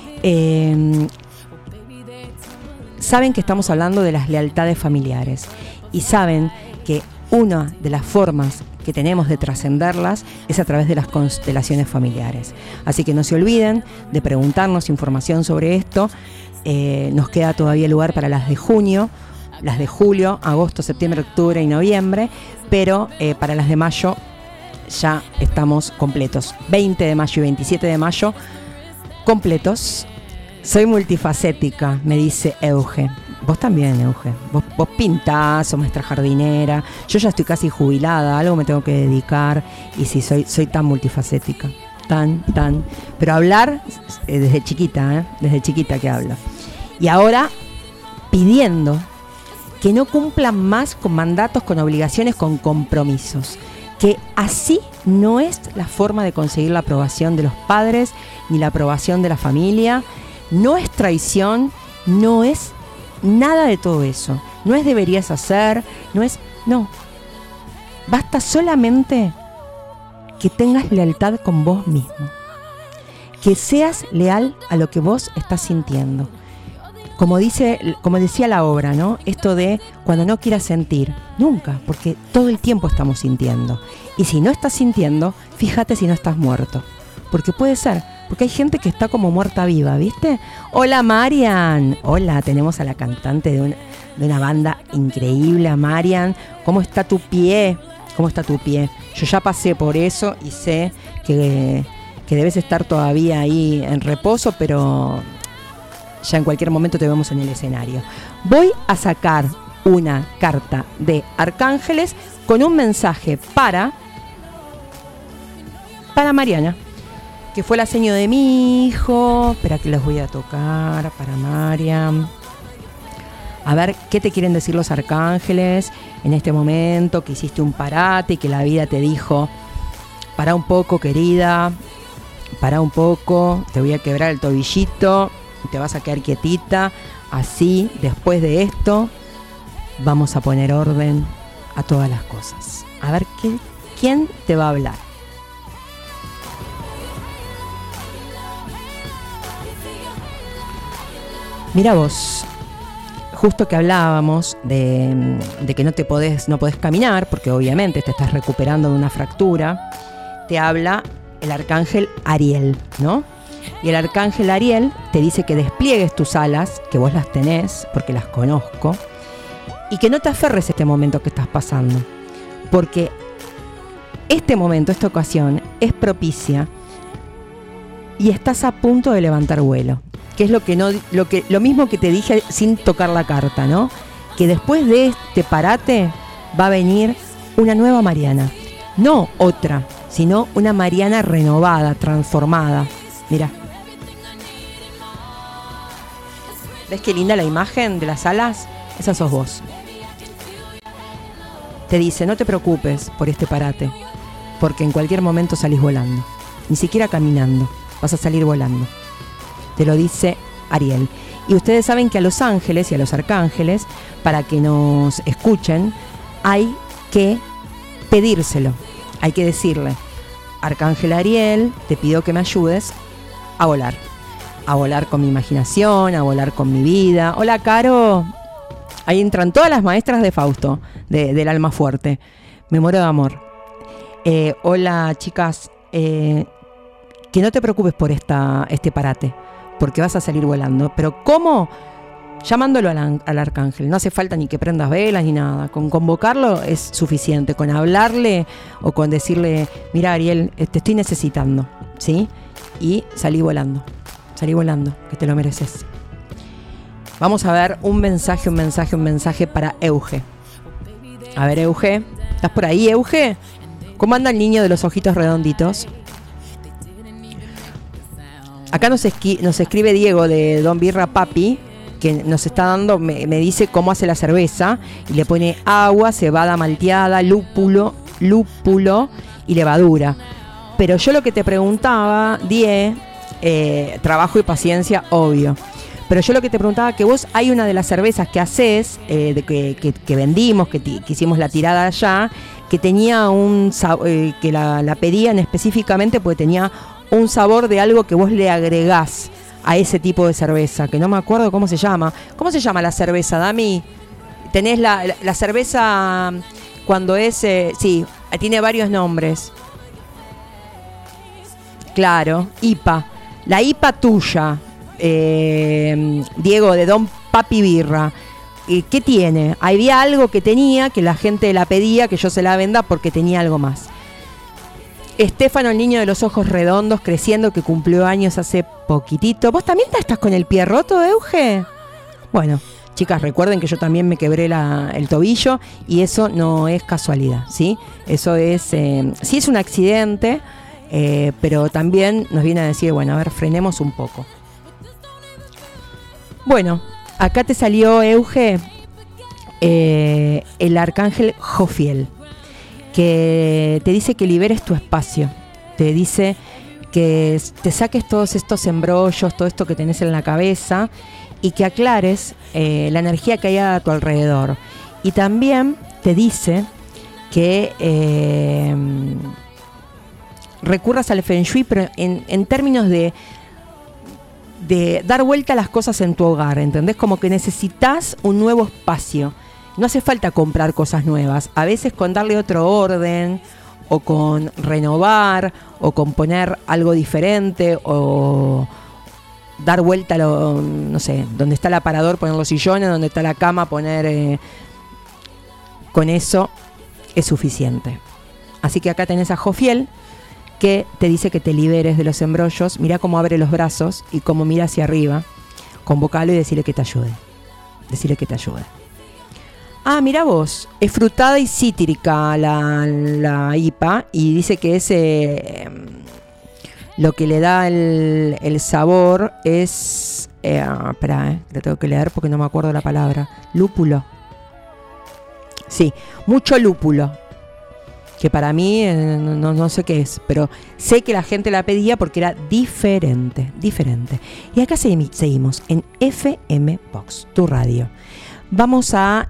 Saben que estamos hablando de las lealtades familiares y saben que una de las formas que tenemos de trascenderlas es a través de las constelaciones familiares. Así que no se olviden de preguntarnos información sobre esto. Nos queda todavía lugar para las de junio, las de julio, agosto, septiembre, octubre y noviembre, pero para las de mayo ya estamos completos. 20 de mayo y 27 de mayo completos. Soy multifacética, me dice Euge. Vos también, Euge. Vos pintás, sos maestra jardinera. Yo ya estoy casi jubilada, algo me tengo que dedicar. Y sí, soy tan multifacética. Tan. Pero hablar desde chiquita, desde chiquita que hablo. Y ahora pidiendo que no cumplan más con mandatos, con obligaciones, con compromisos. Que así no es la forma de conseguir la aprobación de los padres, ni la aprobación de la familia. No es traición, no es nada de todo eso. No es deberías hacer, no. Basta solamente que tengas lealtad con vos mismo. Que seas leal a lo que vos estás sintiendo. Como decía la obra, ¿no? Esto de cuando no quieras sentir, nunca, porque todo el tiempo estamos sintiendo. Y si no estás sintiendo, fíjate si no estás muerto. Porque puede ser, porque hay gente que está como muerta viva, ¿viste? Hola Marian, hola, tenemos a la cantante de una banda increíble, a Marian. ¿Cómo está tu pie? ¿Cómo está tu pie? Yo ya pasé por eso y sé que debes estar todavía ahí en reposo, pero ya en cualquier momento te vemos en el escenario. Voy a sacar una carta de arcángeles con un mensaje para Mariana, que fue la seño de mi hijo. Espera que los voy a tocar para Marian. A ver qué te quieren decir los arcángeles en este momento, que hiciste un parate y que la vida te dijo: para un poco, querida, para un poco, te voy a quebrar el tobillito y te vas a quedar quietita. Así, después de esto, vamos a poner orden a todas las cosas. A ver quién te va a hablar. Mira vos, justo que hablábamos de que no podés caminar, porque obviamente te estás recuperando de una fractura, te habla el arcángel Ariel, ¿no? Y el arcángel Ariel te dice que despliegues tus alas, que vos las tenés, porque las conozco, y que no te aferres a este momento que estás pasando, porque este momento, esta ocasión, es propicia y estás a punto de levantar vuelo. Que es lo mismo que te dije sin tocar la carta, ¿no? Que después de este parate va a venir una nueva Mariana. No otra, sino una Mariana renovada, transformada. Mira. ¿Ves qué linda la imagen de las alas? Esa sos vos. Te dice, no te preocupes por este parate, porque en cualquier momento salís volando. Ni siquiera caminando, vas a salir volando. Te lo dice Ariel. Y ustedes saben que a los ángeles y a los arcángeles, para que nos escuchen, hay que pedírselo. Hay que decirle: Arcángel Ariel, te pido que me ayudes a volar. A volar con mi imaginación, a volar con mi vida. Hola, Caro. Ahí entran todas las maestras de Fausto, del alma fuerte. Me muero de amor. Hola, chicas. Que no te preocupes por este parate, porque vas a salir volando. ¿Pero cómo? Llamándolo al arcángel. No hace falta ni que prendas velas ni nada. Con convocarlo es suficiente. Con hablarle o con decirle: mira, Ariel, te estoy necesitando, ¿sí? Y salí volando, que te lo mereces. Vamos a ver un mensaje para Euge. A ver, Euge, ¿estás por ahí, Euge? ¿Cómo anda el niño de los ojitos redonditos? Acá nos escribe Diego de Don Birra Papi, que nos está dando, me dice cómo hace la cerveza, y le pone agua, cebada malteada, lúpulo y levadura. Pero yo lo que te preguntaba, trabajo y paciencia, obvio. Pero yo lo que te preguntaba, que vos hay una de las cervezas que haces, que vendimos, que hicimos la tirada allá, que tenía un que la pedían específicamente porque tenía un sabor de algo que vos le agregás a ese tipo de cerveza, que no me acuerdo cómo se llama. ¿Cómo se llama la cerveza, Dami? Tenés la cerveza cuando es... sí, tiene varios nombres. Claro, IPA. La IPA tuya, Diego, de Don Papi Birra. ¿Qué tiene? Había algo que tenía, que la gente la pedía, que yo se la venda porque tenía algo más. Estefano, el niño de los ojos redondos, creciendo, que cumplió años hace poquitito. ¿Vos también estás con el pie roto, Euge? Bueno, chicas, recuerden que yo también me quebré el tobillo y eso no es casualidad, ¿sí? Eso es, sí es un accidente, pero también nos viene a decir, bueno, a ver, frenemos un poco. Bueno, acá te salió, Euge, el arcángel Jofiel, que te dice que liberes tu espacio, te dice que te saques todos estos embrollos, todo esto que tenés en la cabeza y que aclares la energía que hay a tu alrededor. Y también te dice que recurras al Feng Shui, pero en términos de dar vuelta a las cosas en tu hogar, ¿entendés? Como que necesitas un nuevo espacio. No hace falta comprar cosas nuevas. A veces con darle otro orden, o con renovar, o con poner algo diferente, o dar vuelta no sé, donde está el aparador, poner los sillones, donde está la cama, poner... con eso es suficiente. Así que acá tenés a Jofiel, que te dice que te liberes de los embrollos. Mirá cómo abre los brazos y cómo mira hacia arriba. Convocalo y decirle que te ayude. Decirle que te ayude. Ah, mira vos, es frutada y cítrica la IPA, y dice que ese lo que le da el sabor es... espera, le tengo que leer porque no me acuerdo la palabra. Lúpulo. Sí, mucho lúpulo. Que para mí no sé qué es, pero sé que la gente la pedía porque era diferente. Y acá seguimos en FM Box, tu radio. Vamos a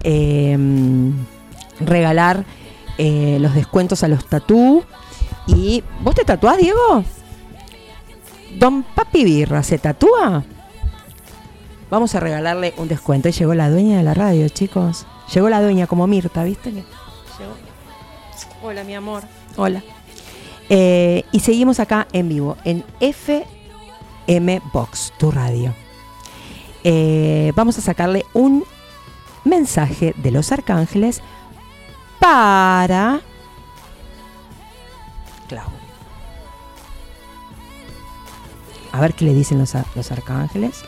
regalar los descuentos a los tatú. ¿Y vos te tatuás, Diego? Don Papi Birra, ¿se tatúa? Vamos a regalarle un descuento. Y llegó la dueña de la radio, chicos. Llegó la dueña como Mirta, ¿viste? Llegó. Hola, mi amor. Hola. Y seguimos acá en vivo, en FM Box, tu radio. Vamos a sacarle un mensaje de los arcángeles para Clau. A ver qué le dicen los arcángeles.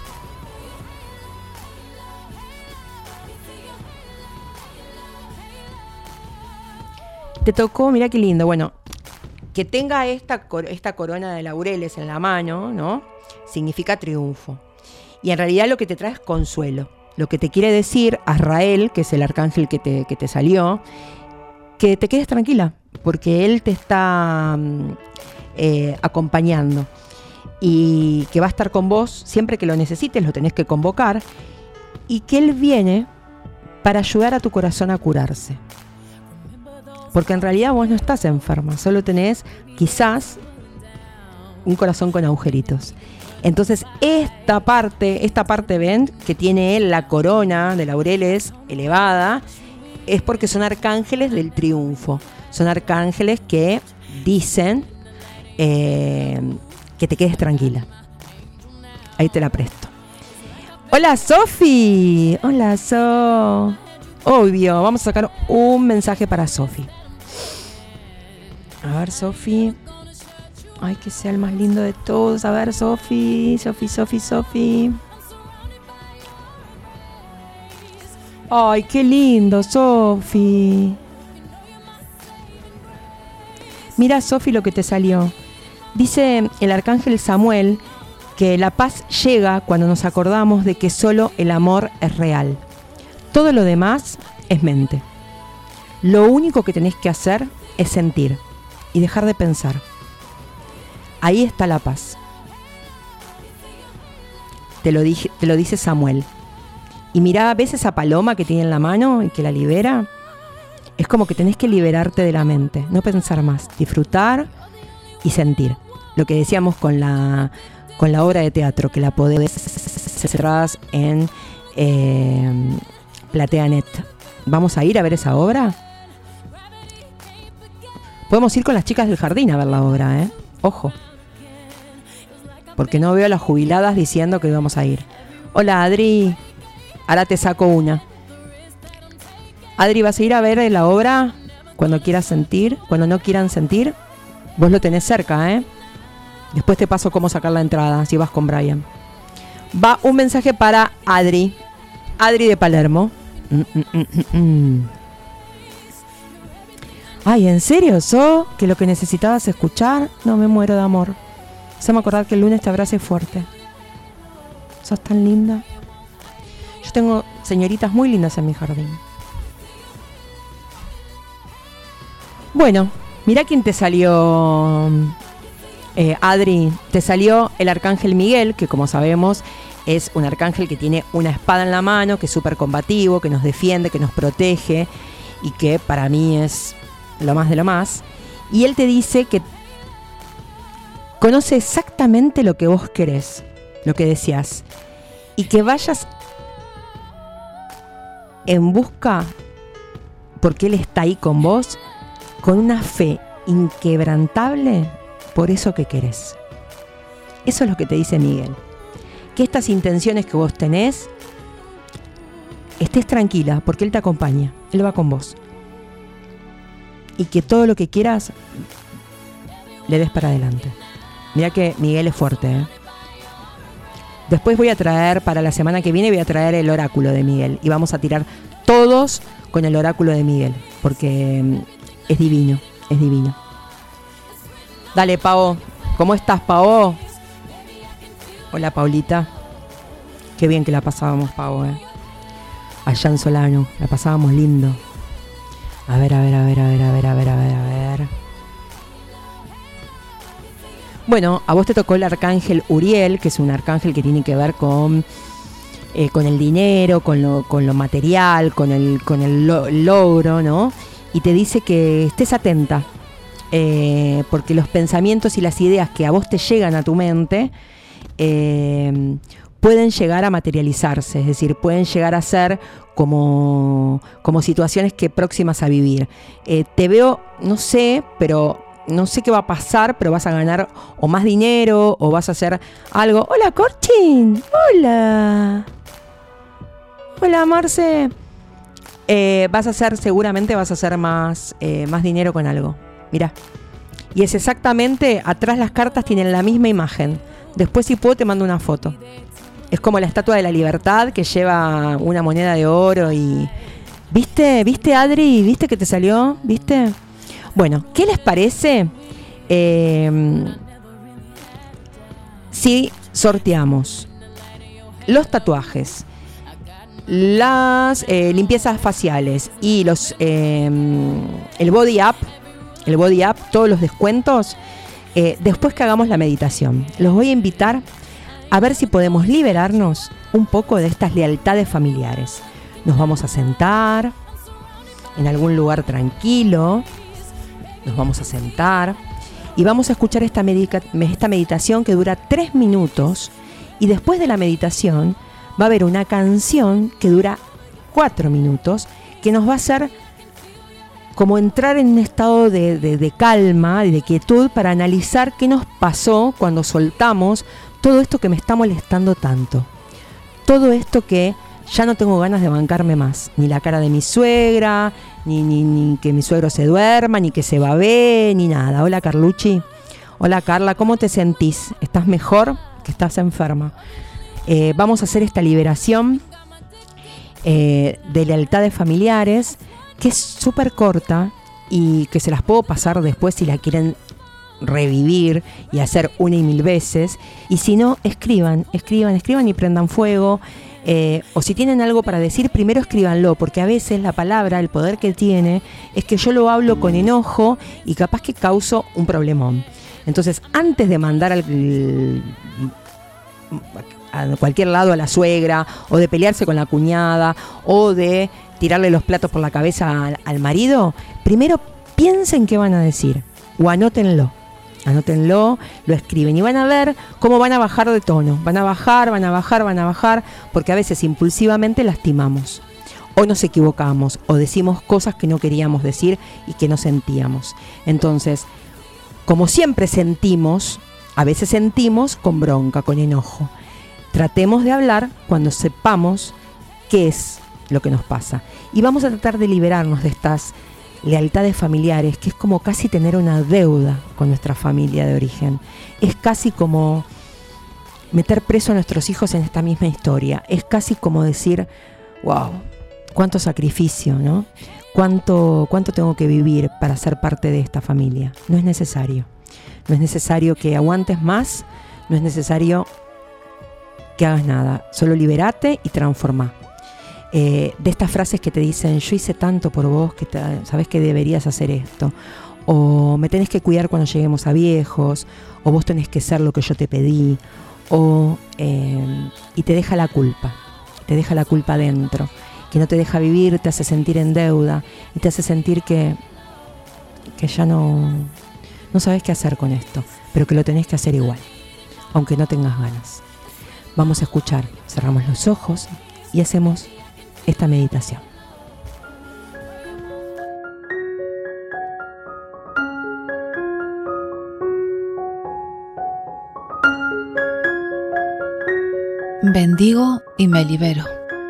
Te tocó, mira qué lindo. Bueno, que tenga esta corona de laureles en la mano, ¿no? Significa triunfo. Y en realidad lo que te trae es consuelo. Lo que te quiere decir Azrael, que es el arcángel que te salió, que te quedes tranquila, porque él te está acompañando. Y que va a estar con vos siempre que lo necesites, lo tenés que convocar. Y que él viene para ayudar a tu corazón a curarse. Porque en realidad vos no estás enferma, solo tenés quizás un corazón con agujeritos. Entonces esta parte, ven, que tiene él la corona de laureles elevada, es porque son arcángeles del triunfo. Son arcángeles que dicen que te quedes tranquila. Ahí te la presto. Hola, Sofi. Hola, So. Obvio, vamos a sacar un mensaje para Sofi. A ver, Sofi. Ay, que sea el más lindo de todos. A ver, Sofi. Ay, qué lindo, Sofi. Mira, Sofi, lo que te salió. Dice el arcángel Samuel que la paz llega cuando nos acordamos de que solo el amor es real. Todo lo demás es mente. Lo único que tenés que hacer es sentir y dejar de pensar. Ahí está la paz. Te lo dice Samuel. Y mirá, ¿ves esa paloma que tiene en la mano y que la libera? Es como que tenés que liberarte de la mente, no pensar más, disfrutar y sentir. Lo que decíamos con la obra de teatro, que la podés cerrar en PlateaNet. ¿Vamos a ir a ver esa obra? Podemos ir con las chicas del jardín a ver la obra, ¿eh? Ojo. Porque no veo a las jubiladas diciendo que íbamos a ir. Hola, Adri. Ahora te saco una. Adri, ¿vas a ir a ver la obra cuando quieras sentir? Cuando no quieran sentir. Vos lo tenés cerca, ¿eh? Después te paso cómo sacar la entrada, si vas con Brian. Va un mensaje para Adri. Adri de Palermo. Ay, ¿en serio, So? ¿Que lo que necesitabas escuchar? No, me muero de amor. Haceme acordar que el lunes te abrace fuerte. Sos tan linda. Yo tengo señoritas muy lindas en mi jardín. Bueno, mirá quién te salió, Adri. Te salió el arcángel Miguel, que como sabemos es un arcángel que tiene una espada en la mano, que es súper combativo, que nos defiende, que nos protege y que para mí es lo más de lo más. Y él te dice que conoce exactamente lo que vos querés, lo que deseás, y que vayas en busca, porque Él está ahí con vos, con una fe inquebrantable por eso que querés. Eso es lo que te dice Miguel. Que estas intenciones que vos tenés, estés tranquila, porque Él te acompaña, Él va con vos. Y que todo lo que quieras, le des para adelante. Mirá que Miguel es fuerte, ¿eh? Después voy a traer, para la semana que viene, voy a traer el oráculo de Miguel. Y vamos a tirar todos con el oráculo de Miguel. Porque es divino, es divino. Dale, Pao. ¿Cómo estás, Pao? Hola, Paulita. Qué bien que la pasábamos, Pao, ¿eh? Allá en Solano, la pasábamos lindo. A ver. Bueno, a vos te tocó el arcángel Uriel, que es un arcángel que tiene que ver con el dinero, con lo material, con el logro, ¿no? Y te dice que estés atenta, porque los pensamientos y las ideas que a vos te llegan a tu mente pueden llegar a materializarse, es decir, pueden llegar a ser como situaciones que próximas a vivir. Te veo, no sé, pero no sé qué va a pasar, pero vas a ganar o más dinero o vas a hacer algo. Hola, Corchin. Hola. Hola, Marce. Seguramente vas a hacer más dinero con algo. Mirá. Y es exactamente, atrás las cartas tienen la misma imagen. Después, si puedo, te mando una foto. Es como la Estatua de la Libertad que lleva una moneda de oro y... ¿Viste, Adri? ¿Viste que te salió? ¿Viste? Bueno, ¿qué les parece si sorteamos los tatuajes, las limpiezas faciales y el body up, todos los descuentos, después que hagamos la meditación? Los voy a invitar a ver si podemos liberarnos un poco de estas lealtades familiares. Nos vamos a sentar en algún lugar tranquilo. Nos vamos a sentar y vamos a escuchar esta meditación que dura 3 minutos, y después de la meditación va a haber una canción que dura 4 minutos que nos va a hacer como entrar en un estado de calma y de quietud para analizar qué nos pasó cuando soltamos todo esto que me está molestando tanto, todo esto que ya no tengo ganas de bancarme más, ni la cara de mi suegra, ni que mi suegro se duerma, ni que se babee, ni nada. Hola, Carlucci. Hola, Carla, ¿cómo te sentís? ¿Estás mejor? Que estás enferma. Vamos a hacer esta liberación de lealtades familiares, que es súper corta y que se las puedo pasar después si la quieren revivir y hacer una y mil veces. Y si no, escriban y prendan fuego. O si tienen algo para decir, primero escríbanlo, porque a veces la palabra, el poder que tiene, es que yo lo hablo con enojo y capaz que causo un problemón. Entonces, antes de mandar a cualquier lado a la suegra, o de pelearse con la cuñada, o de tirarle los platos por la cabeza al marido, primero piensen qué van a decir, o anótenlo, lo escriben y van a ver cómo van a bajar de tono, van a bajar, porque a veces impulsivamente lastimamos, o nos equivocamos, o decimos cosas que no queríamos decir y que no sentíamos. Entonces, como siempre sentimos, a veces sentimos con bronca, con enojo. Tratemos de hablar cuando sepamos qué es lo que nos pasa. Y vamos a tratar de liberarnos de estas lealtades familiares, que es como casi tener una deuda con nuestra familia de origen. Es casi como meter preso a nuestros hijos en esta misma historia. Es casi como decir, wow, cuánto sacrificio, ¿no? ¿Cuánto tengo que vivir para ser parte de esta familia? No es necesario. No es necesario que aguantes más, no es necesario que hagas nada. Solo liberate y transformá. De estas frases que te dicen, yo hice tanto por vos, que sabés que deberías hacer esto. O me tenés que cuidar cuando lleguemos a viejos. O vos tenés que ser lo que yo te pedí. Y te deja la culpa. Te deja la culpa dentro. Que no te deja vivir, te hace sentir en deuda y te hace sentir que ya no sabes qué hacer con esto, pero que lo tenés que hacer igual, aunque no tengas ganas. Vamos a escuchar, cerramos los ojos y hacemos esta meditación. Bendigo y me libero.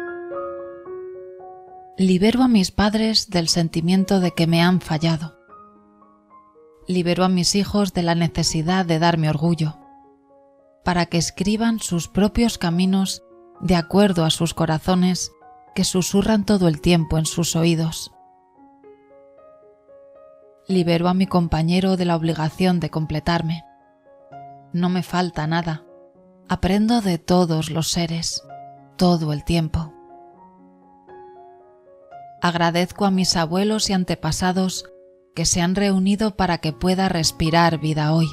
Libero a mis padres del sentimiento de que me han fallado. Libero a mis hijos de la necesidad de darme orgullo, para que escriban sus propios caminos de acuerdo a sus corazones que susurran todo el tiempo en sus oídos. Libero a mi compañero de la obligación de completarme. No me falta nada. Aprendo de todos los seres, todo el tiempo. Agradezco a mis abuelos y antepasados que se han reunido para que pueda respirar vida hoy.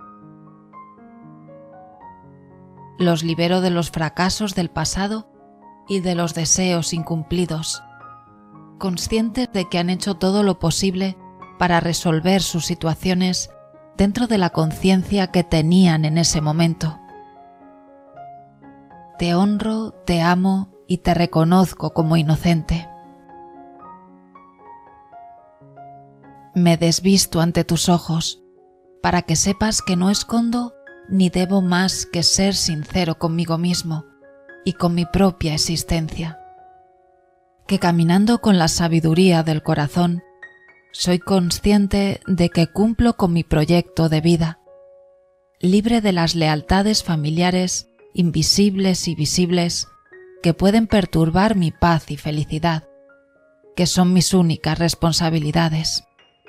Los libero de los fracasos del pasado y de los deseos incumplidos, conscientes de que han hecho todo lo posible para resolver sus situaciones dentro de la conciencia que tenían en ese momento. Te honro, te amo y te reconozco como inocente. Me desvisto ante tus ojos, para que sepas que no escondo ni debo más que ser sincero conmigo mismo y con mi propia existencia. Que caminando con la sabiduría del corazón, soy consciente de que cumplo con mi proyecto de vida, libre de las lealtades familiares invisibles y visibles que pueden perturbar mi paz y felicidad, que son mis únicas responsabilidades.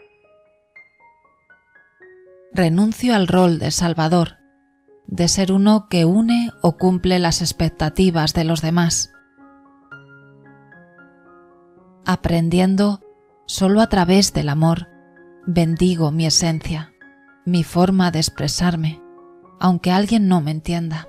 Renuncio al rol de salvador, de ser uno que une o cumple las expectativas de los demás. Aprendiendo solo a través del amor, bendigo mi esencia, mi forma de expresarme, aunque alguien no me entienda.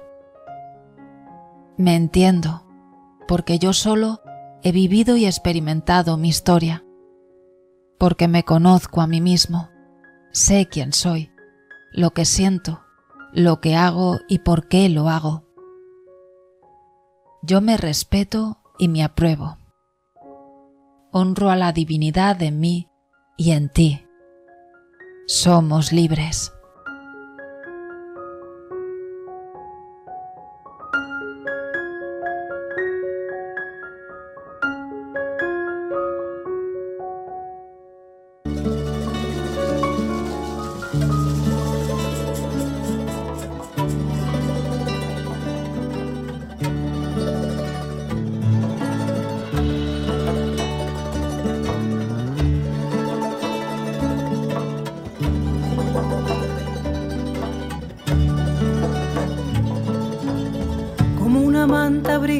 Me entiendo, porque yo solo he vivido y experimentado mi historia, porque me conozco a mí mismo, sé quién soy, lo que siento, lo que hago y por qué lo hago. Yo me respeto y me apruebo. Honro a la divinidad en mí y en ti. Somos libres.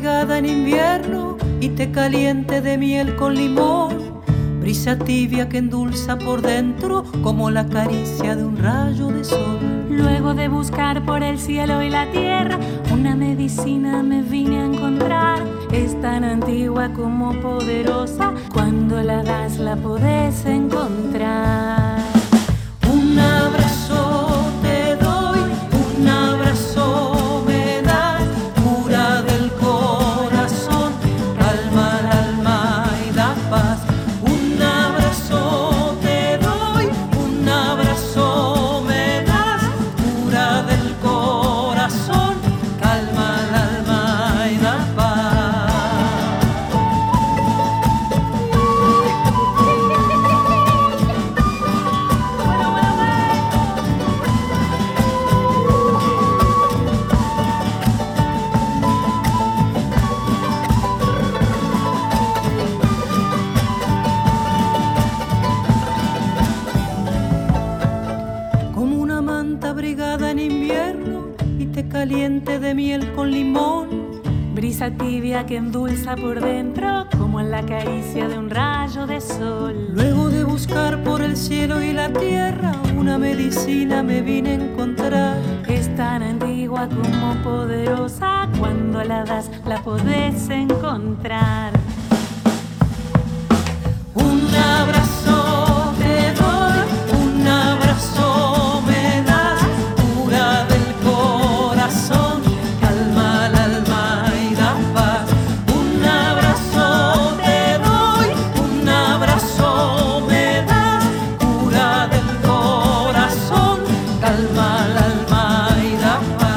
abrigada en invierno y té caliente de miel con limón. Brisa tibia que endulza por dentro como la caricia de un rayo de sol. Luego de buscar por el cielo y la tierra, una medicina me vine a encontrar. Es tan antigua como poderosa, cuando la das la podés encontrar. Un abrazo te doy, un abrazo me das, cura del corazón, calma el alma y da paz. Un abrazo te doy, un abrazo me das, cura del corazón, calma el alma y da paz. Como una manta abrigada en invierno y té caliente de miel con limón. Brisa tibia que endulza por dentro, como en la caricia de un rayo de sol. Luego de buscar por el cielo y la tierra, una medicina me vine a encontrar. Es tan antigua como poderosa, cuando la das la podés encontrar. Un abrazo te doy, un abrazo me das, cura del corazón, calma el alma y da paz. Un abrazo te doy, un abrazo me das, cura del corazón, calma el alma y da paz.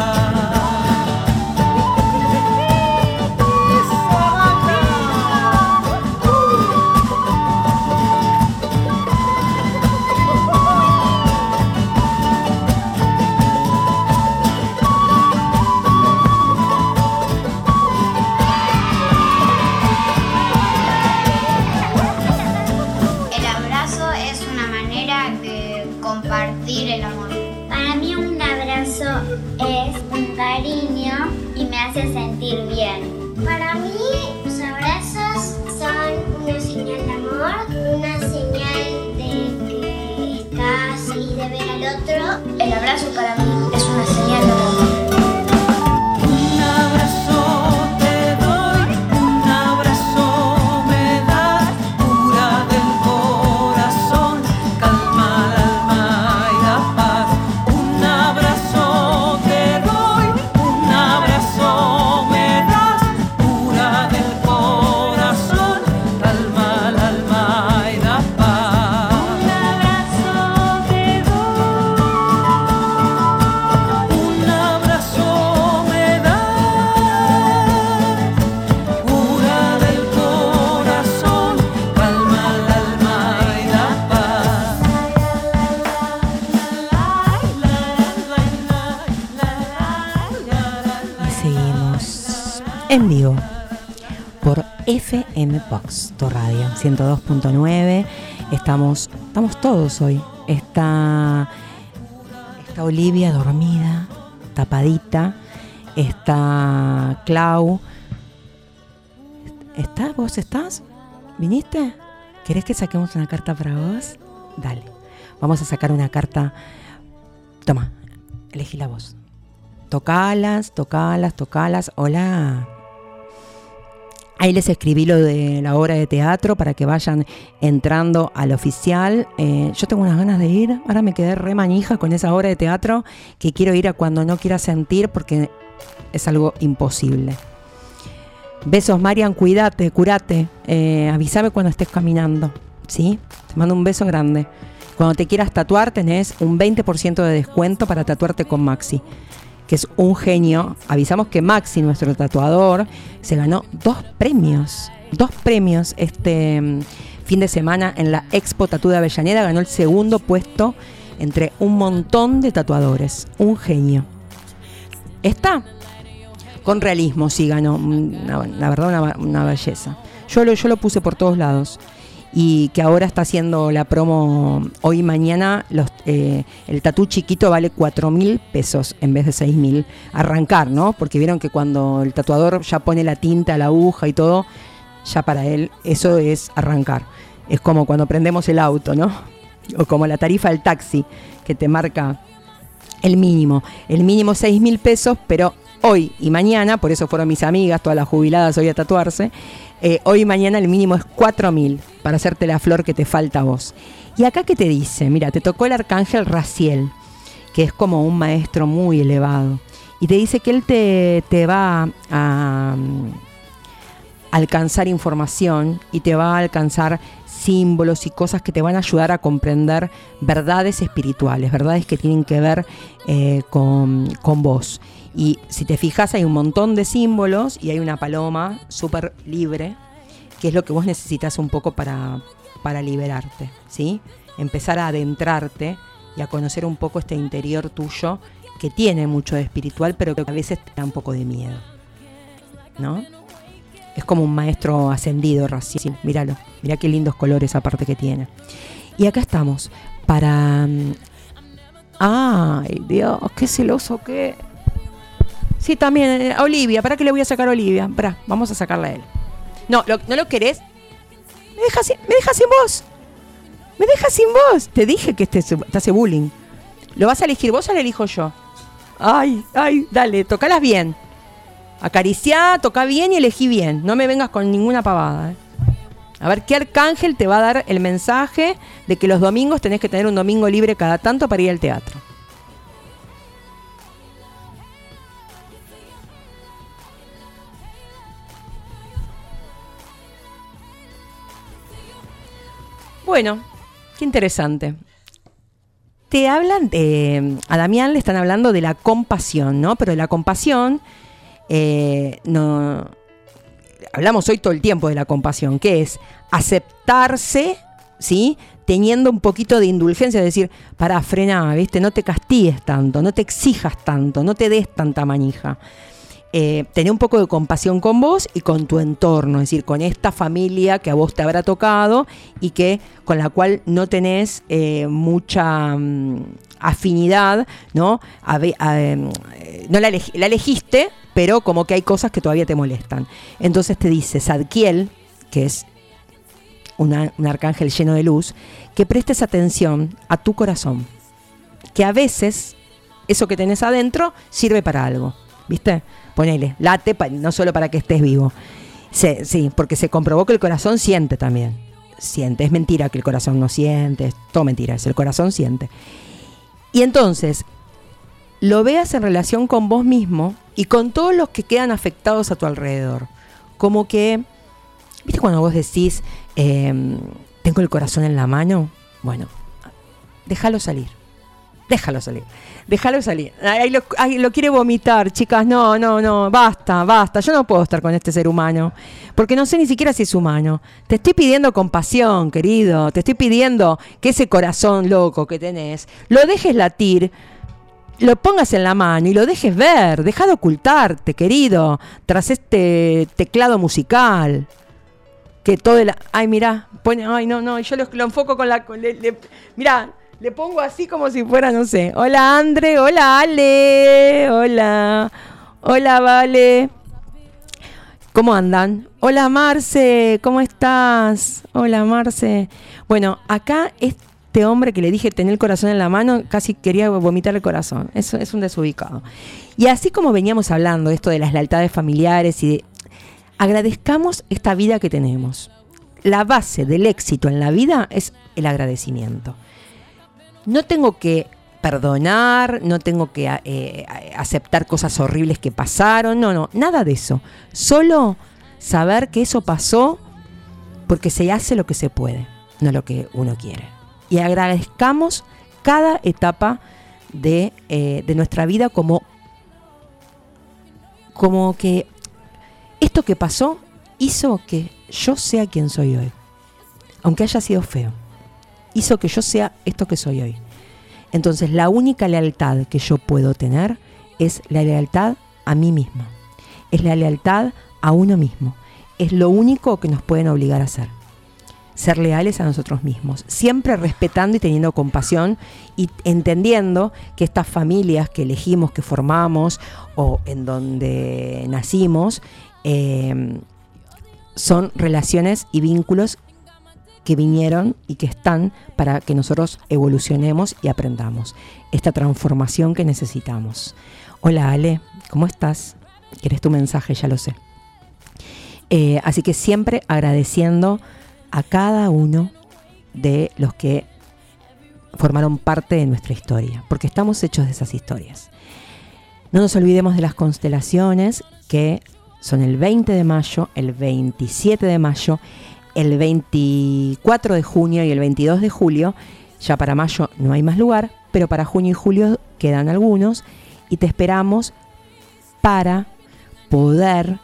El abrazo es una manera de compartir el amor. Para mí un abrazo es un cariño y me hace sentir bien. Para mí los abrazos son una señal de amor, una señal de que estás y de ver al otro. El abrazo para mí es una señal de amor. Un abrazo te doy, un abrazo me das, cura del corazón, calma el alma y da paz. Un abrazo te doy, un abrazo me das, cura del corazón, calma el alma y da paz. Un abrazo te doy, Un abrazo me das, cura del corazón, calma el alma y da paz. Y seguimos en vivo por FM Box, tu radio 102.9. Estamos todos hoy. Está Olivia dormida, tapadita. Está Clau. ¿Vos estás? ¿Viniste? ¿Querés que saquemos una carta para vos? Dale. Vamos a sacar una carta. Toma, elegí la voz. Tocalas. Hola. Ahí les escribí lo de la obra de teatro para que vayan entrando al oficial. Yo tengo unas ganas de ir. Ahora me quedé re manija con esa obra de teatro que quiero ir a cuando no quiera sentir porque es algo imposible. Besos, Marian, cuídate, curate. Avísame cuando estés caminando, ¿sí? Te mando un beso grande. Cuando te quieras tatuar tenés un 20% de descuento para tatuarte con Maxi, que es un genio. Avisamos que Maxi, nuestro tatuador, se ganó 2 premios este fin de semana en la Expo Tatú de Avellaneda. Ganó el segundo puesto entre un montón de tatuadores. Un genio. Está con realismo, sí ganó. La verdad, una belleza. Yo lo puse por todos lados. y que ahora está haciendo la promo hoy y mañana. El tatú chiquito vale 4.000 pesos en vez de 6.000. Arrancar, ¿no? Porque vieron que cuando el tatuador ya pone la tinta, la aguja y todo, ya para él eso es arrancar. Es como cuando prendemos el auto, ¿no? O como la tarifa del taxi, que te marca el mínimo. El mínimo 6.000 pesos, pero hoy y mañana, por eso fueron mis amigas, todas las jubiladas hoy a tatuarse, hoy y mañana el mínimo es 4.000 para hacerte la flor que te falta a vos. Y acá, ¿qué te dice? Mira, te tocó el arcángel Raziel, que es como un maestro muy elevado, y te dice que él te va a alcanzar información y te va a alcanzar símbolos y cosas que te van a ayudar a comprender verdades espirituales, verdades que tienen que ver con vos. Y si te fijas, hay un montón de símbolos y hay una paloma súper libre, que es lo que vos necesitas un poco para liberarte, ¿sí? Empezar a adentrarte y a conocer un poco este interior tuyo, que tiene mucho de espiritual, pero que a veces te da un poco de miedo, ¿no? Es como un maestro ascendido, Raziel. Míralo, mirá qué lindos colores aparte que tiene. Y acá estamos para... ¡Ay, Dios! ¡Qué celoso que! Sí, también, Olivia. ¿Para qué le voy a sacar a Olivia? Pará, vamos a sacarla a él. No, ¿no lo querés? Me deja sin vos. Me deja sin vos. Te dije que te hace bullying. ¿Lo vas a elegir vos o lo elijo yo? Ay, dale, tocalas bien. Acariciá, toca bien y elegí bien. No me vengas con ninguna pavada. A ver, ¿qué arcángel te va a dar el mensaje de que los domingos tenés que tener un domingo libre cada tanto para ir al teatro? Bueno, qué interesante. Te hablan a Damián le están hablando de la compasión, ¿no? Pero de la compasión, no hablamos hoy todo el tiempo de la compasión, que es aceptarse, ¿sí? Teniendo un poquito de indulgencia, es decir, para frenar, ¿viste? No te castigues tanto, no te exijas tanto, no te des tanta manija. Tener un poco de compasión con vos y con tu entorno, es decir, con esta familia que a vos te habrá tocado y que con la cual no tenés mucha afinidad, ¿no? No la elegiste, pero como que hay cosas que todavía te molestan. Entonces te dice Zadkiel, que es un arcángel lleno de luz, que prestes atención a tu corazón, que a veces eso que tenés adentro sirve para algo, ¿viste? Ponele, late, no solo para que estés vivo. Sí, porque se comprobó que el corazón siente también. Siente, es mentira que el corazón no siente, es todo mentira, el corazón siente. Y entonces, lo veas en relación con vos mismo y con todos los que quedan afectados a tu alrededor. Como que, ¿viste cuando vos decís, tengo el corazón en la mano? Bueno, déjalo salir. Ay, lo quiere vomitar, chicas. No, basta. Yo no puedo estar con este ser humano, porque no sé ni siquiera si es humano. Te estoy pidiendo compasión, querido. Te estoy pidiendo que ese corazón loco que tenés, lo dejes latir, lo pongas en la mano y lo dejes ver. Deja de ocultarte, querido, tras este teclado musical. Que todo ay, mirá, yo lo enfoco con la... mirá, le pongo así como si fuera, no sé. Hola, Andre. Hola, Ale. Hola, Vale. ¿Cómo andan? Hola, Marce. ¿Cómo estás? Hola, Marce. Bueno, acá este hombre que le dije tener el corazón en la mano, casi quería vomitar el corazón. Eso es un desubicado. Y así como veníamos hablando de esto de las lealtades familiares y de... Agradezcamos esta vida que tenemos. La base del éxito en la vida es el agradecimiento. No tengo que perdonar, no tengo que aceptar cosas horribles que pasaron, no, nada de eso. Solo saber que eso pasó porque se hace lo que se puede, no lo que uno quiere. Y agradezcamos cada etapa de nuestra vida como que esto que pasó hizo que yo sea quien soy hoy, aunque haya sido feo. Hizo que yo sea esto que soy hoy. Entonces, la única lealtad que yo puedo tener es la lealtad a mí misma. Es la lealtad a uno mismo. Es lo único que nos pueden obligar a hacer. ser leales a nosotros mismos, siempre respetando y teniendo compasión y entendiendo que estas familias que elegimos, que formamos o en donde nacimos, son relaciones y vínculos que vinieron y que están para que nosotros evolucionemos y aprendamos esta transformación que necesitamos. Hola Ale, ¿cómo estás? ¿Quieres tu mensaje? Ya lo sé. Así que siempre agradeciendo a cada uno de los que formaron parte de nuestra historia, porque estamos hechos de esas historias. No nos olvidemos de las constelaciones, que son el 20 de mayo, el 27 de mayo, el 24 de junio y el 22 de julio. Ya para mayo no hay más lugar, pero para junio y julio quedan algunos y te esperamos para poder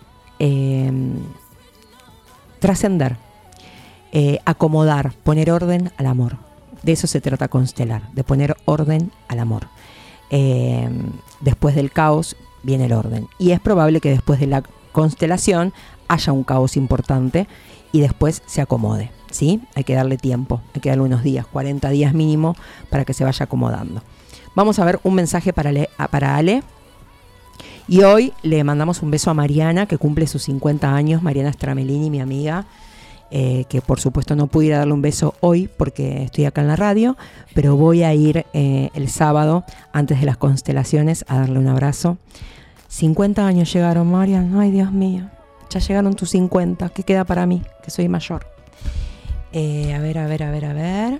trascender, acomodar, poner orden al amor. De eso se trata constelar, de poner orden al amor. Después del caos viene el orden. Y es probable que después de la constelación haya un caos importante y después se acomode, ¿sí? Hay que darle tiempo, hay que darle unos días, 40 días mínimo, para que se vaya acomodando. Vamos a ver un mensaje para Ale. Y hoy le mandamos un beso a Mariana, que cumple sus 50 años, Mariana Stramelini, mi amiga, que por supuesto no pude ir a darle un beso hoy porque estoy acá en la radio, pero voy a ir el sábado, antes de las constelaciones, a darle un abrazo. 50 años llegaron, Mariana, ay Dios mío. Ya llegaron tus 50, ¿qué queda para mí? Que soy mayor. A ver.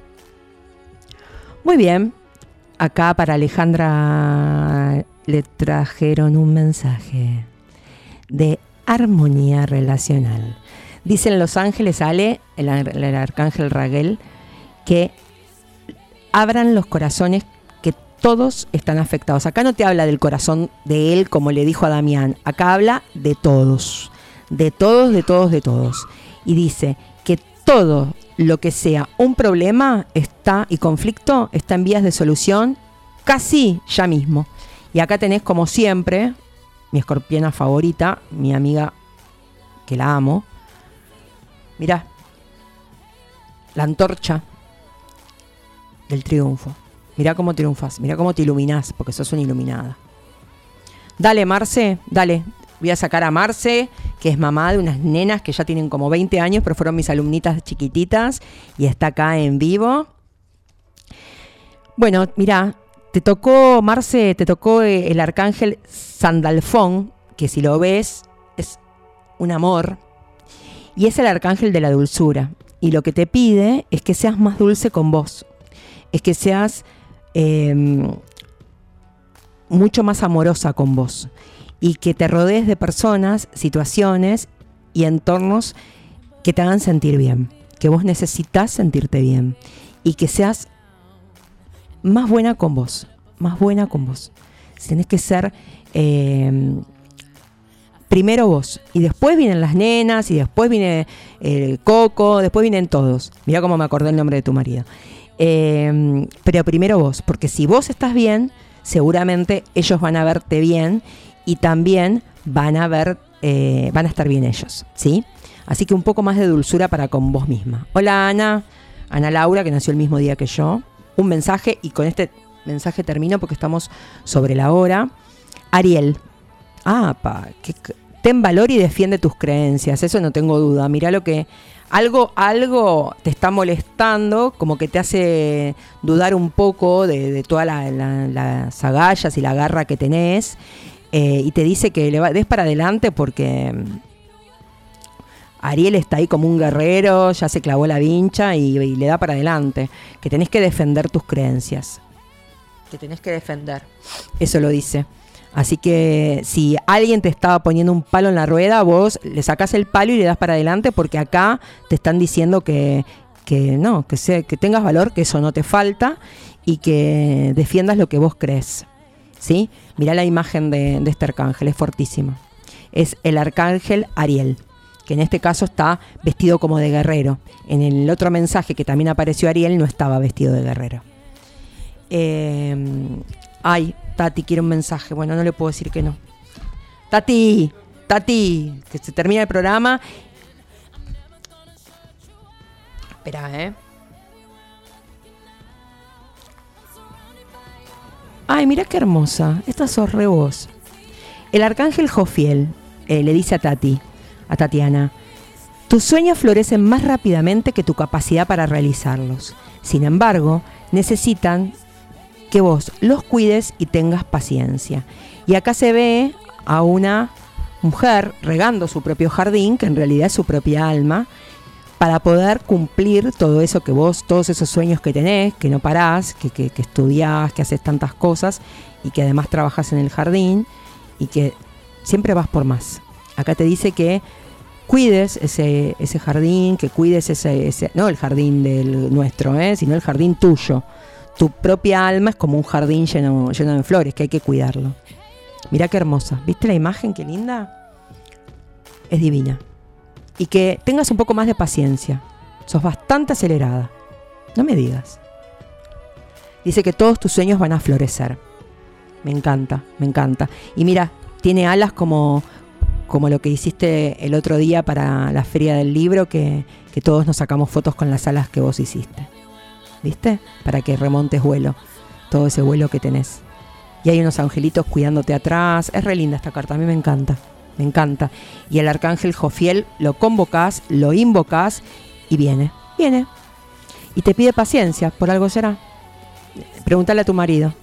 Muy bien. Acá para Alejandra le trajeron un mensaje de armonía relacional. Dicen Los Ángeles, Ale, el arcángel Raguel, que abran los corazones, que todos están afectados. Acá no te habla del corazón de él, como le dijo a Damián. Acá habla de todos. De todos. Y dice que todo lo que sea un problema y conflicto está en vías de solución casi ya mismo. Y acá tenés, como siempre, mi escorpiana favorita, mi amiga que la amo. Mirá, la antorcha del triunfo. Mirá cómo triunfas, mirá cómo te iluminás, porque sos una iluminada. Dale, Marce, dale. Voy a sacar a Marce, que es mamá de unas nenas que ya tienen como 20 años, pero fueron mis alumnitas chiquititas y está acá en vivo. Bueno, mirá, te tocó, Marce, el arcángel Sandalfón, que si lo ves es un amor, y es el arcángel de la dulzura. Y lo que te pide es que seas más dulce con vos, es que seas mucho más amorosa con vos y que te rodees de personas, situaciones y entornos que te hagan sentir bien, que vos necesitas sentirte bien y que seas más buena con vos. Tenés que ser primero vos y después vienen las nenas y después viene Coco, después vienen todos. Mirá cómo me acordé el nombre de tu marido. Pero primero vos, porque si vos estás bien, seguramente ellos van a verte bien y también van a estar bien ellos, ¿sí? Así que un poco más de dulzura para con vos misma. Hola Ana Laura, que nació el mismo día que yo. Un mensaje, y con este mensaje termino porque estamos sobre la hora. Ariel, ten valor y defiende tus creencias, eso no tengo duda. Mirá lo que algo te está molestando, como que te hace dudar un poco de todas las agallas y la garra que tenés, y te dice que des para adelante porque Ariel está ahí como un guerrero, ya se clavó la vincha y le da para adelante, que tenés que defender tus creencias, que tenés que defender, eso lo dice. Así que si alguien te estaba poniendo un palo en la rueda, vos le sacás el palo y le das para adelante, porque acá te están diciendo que tengas valor, que eso no te falta y que defiendas lo que vos crees, ¿sí? Mirá la imagen de este arcángel, es fortísima. Es el arcángel Ariel, que en este caso está vestido como de guerrero. En el otro mensaje que también apareció Ariel no estaba vestido de guerrero. Tati quiere un mensaje. Bueno, no le puedo decir que no. Tati, que se termina el programa. Esperá, Ay, mira qué hermosa. Esta sos re vos. El arcángel Jofiel le dice a Tatiana, tus sueños florecen más rápidamente que tu capacidad para realizarlos. Sin embargo, necesitan que vos los cuides y tengas paciencia. Y acá se ve a una mujer regando su propio jardín, que en realidad es su propia alma, para poder cumplir todo eso que vos, todos esos sueños que tenés, que no parás, que estudiás, que haces tantas cosas y que además trabajás en el jardín y que siempre vas por más. Acá te dice que cuides ese jardín, que cuides ese no el jardín del nuestro, sino el jardín tuyo. Tu propia alma es como un jardín lleno de flores, que hay que cuidarlo. Mirá qué hermosa. ¿Viste la imagen? Qué linda. Es divina. Y que tengas un poco más de paciencia. Sos bastante acelerada. No me digas. Dice que todos tus sueños van a florecer. Me encanta, me encanta. Y mira, tiene alas como lo que hiciste el otro día para la feria del libro, que todos nos sacamos fotos con las alas que vos hiciste. ¿Viste? Para que remontes vuelo. Todo ese vuelo que tenés. Y hay unos angelitos cuidándote atrás. Es re linda esta carta, a mí me encanta. Me encanta. Y el arcángel Jofiel lo convocás, lo invocás y viene. Y te pide paciencia, por algo será. Pregúntale a tu marido.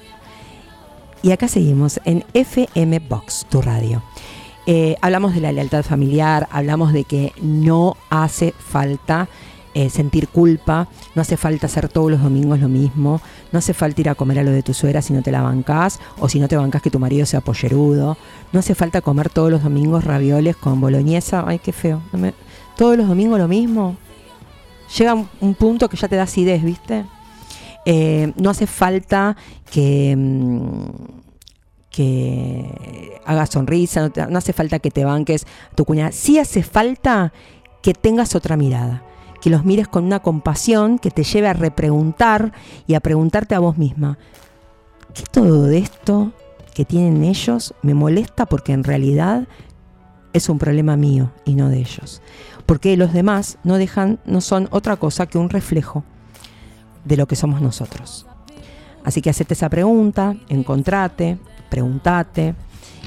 Y acá seguimos en FM Box, tu radio. Hablamos de la lealtad familiar, hablamos de que no hace falta sentir culpa, no hace falta hacer todos los domingos lo mismo, no hace falta ir a comer a lo de tu suegra si no te la bancás, o si no te bancás que tu marido sea pollerudo, no hace falta comer todos los domingos ravioles con boloñesa, ay qué feo, todos los domingos lo mismo, llega un punto que ya te da acidez, ¿viste? No hace falta que hagas sonrisa, no hace falta que te banques a tu cuñada, sí hace falta que tengas otra mirada, que los mires con una compasión que te lleve a repreguntar y a preguntarte a vos misma, ¿qué todo de esto que tienen ellos me molesta porque en realidad es un problema mío y no de ellos? Porque los demás no son otra cosa que un reflejo de lo que somos nosotros. Así que hacete esa pregunta, encontrate, preguntate,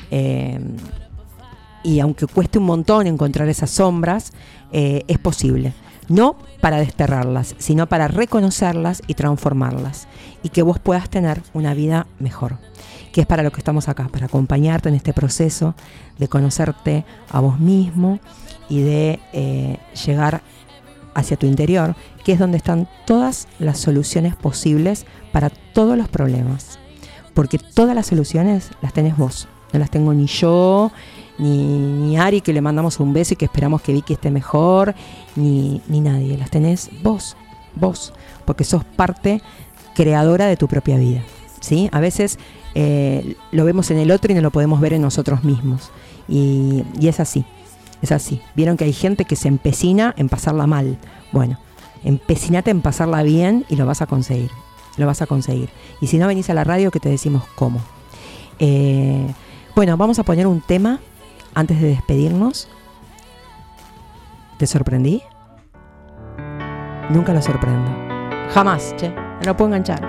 y aunque cueste un montón encontrar esas sombras, es posible. No para desterrarlas, sino para reconocerlas y transformarlas. Y que vos puedas tener una vida mejor. Que es para lo que estamos acá, para acompañarte en este proceso de conocerte a vos mismo y de llegar hacia tu interior, que es donde están todas las soluciones posibles para todos los problemas. Porque todas las soluciones las tenés vos. No las tengo ni yo, ni Ari, que le mandamos un beso y que esperamos que Vicky esté mejor, ni nadie. Las tenés vos, porque sos parte creadora de tu propia vida, ¿sí? A veces lo vemos en el otro y no lo podemos ver en nosotros mismos. Y es así. Vieron que hay gente que se empecina en pasarla mal. Bueno, empecinate en pasarla bien y lo vas a conseguir. Y si no, venís a la radio que te decimos cómo. Bueno, vamos a poner un tema antes de despedirnos. ¿Te sorprendí? Nunca lo sorprendo. Jamás, che. No lo puedo enganchar.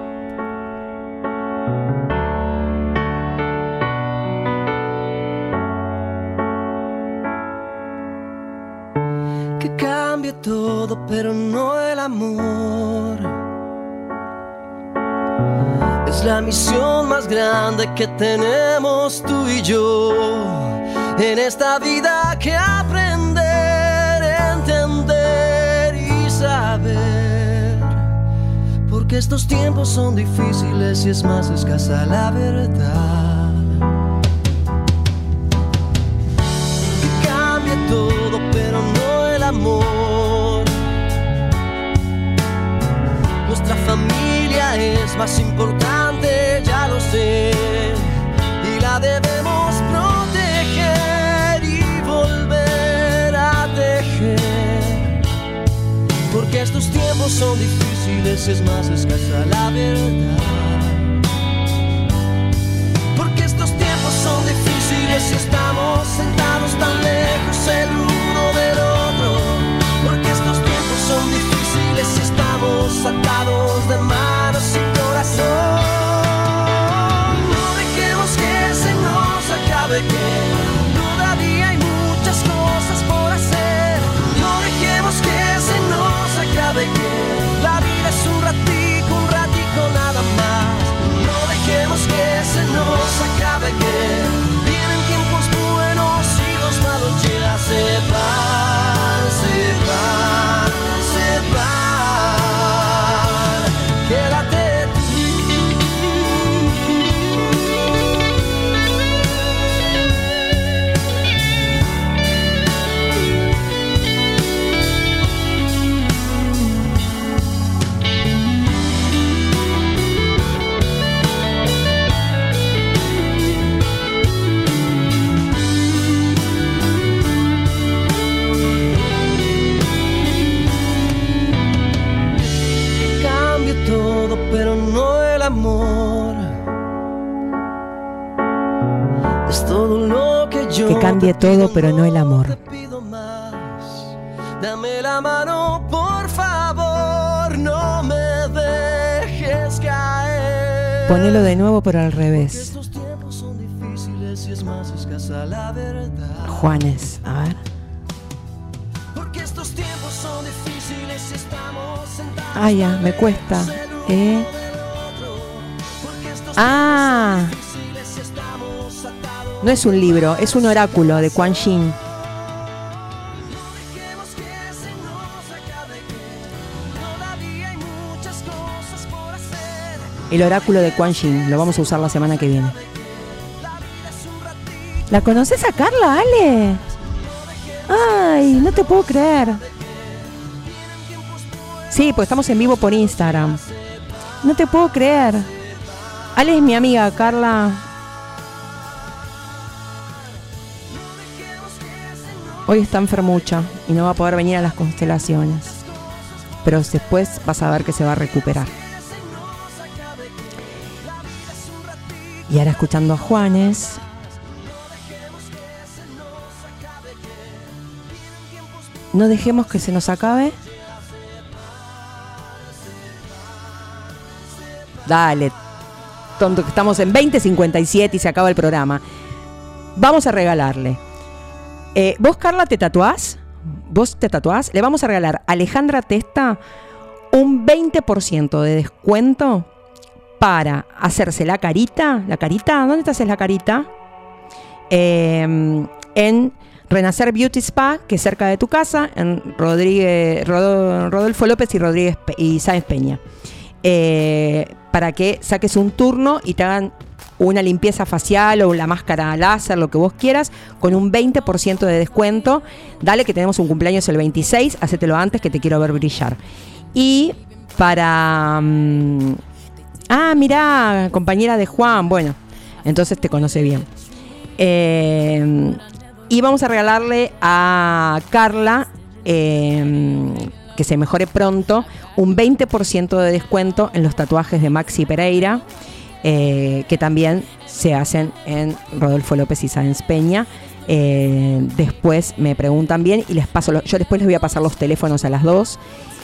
Que cambie todo, pero no el amor. Es la misión más grande que tenemos tú y yo en esta vida, que aprender, entender y saber, porque estos tiempos son difíciles y es más escasa la verdad. Que cambie todo, pero no el amor. Nuestra familia es más importante, ya lo sé, y la debemos proteger y volver a tejer, porque estos tiempos son difíciles, es más escasa la verdad. Porque estos tiempos son difíciles y estamos sentados tan lejos el uno del otro, porque estos tiempos son difíciles que cambie todo, pero no el amor. Dame la mano, por favor, no me dejes caer. Ponelo de nuevo, pero al revés. Estos tiempos son difíciles y es más escasa la verdad. Juanes, a ver. Porque estos tiempos son difíciles y estamos sentados. Ah, ya, me cuesta. Ah. No es un libro, es un oráculo de Quan Yin. El oráculo de Quan Yin, lo vamos a usar la semana que viene. ¿La conoces a Carla, Ale? Ay, no te puedo creer. Sí, pues estamos en vivo por Instagram. No te puedo creer. Ale es mi amiga, Carla. Hoy está enfermucha y no va a poder venir a las constelaciones. Pero después vas a ver que se va a recuperar. Y ahora escuchando a Juanes. No dejemos que se nos acabe. Dale, tonto, que estamos en 20:57 y se acaba el programa. Vamos a regalarle. ¿Vos, Carla, te tatuás? ¿Vos te tatuás? Le vamos a regalar a Alejandra Testa un 20% de descuento para hacerse la carita. ¿La carita? ¿Dónde te haces la carita? En Renacer Beauty Spa, que es cerca de tu casa, en Rodolfo López y Sáenz Peña. Para que saques un turno y te hagan una limpieza facial o la máscara láser, lo que vos quieras, con un 20% de descuento. Dale, que tenemos un cumpleaños el 26, hacételo antes, que te quiero ver brillar. Y para... mirá, compañera de Juan, bueno, entonces te conoce bien. Y vamos a regalarle a Carla, que se mejore pronto, un 20% de descuento en los tatuajes de Maxi Pereira, que también se hacen en Rodolfo López y Sáenz Peña. Después me preguntan bien y les paso, yo después les voy a pasar los teléfonos a las dos.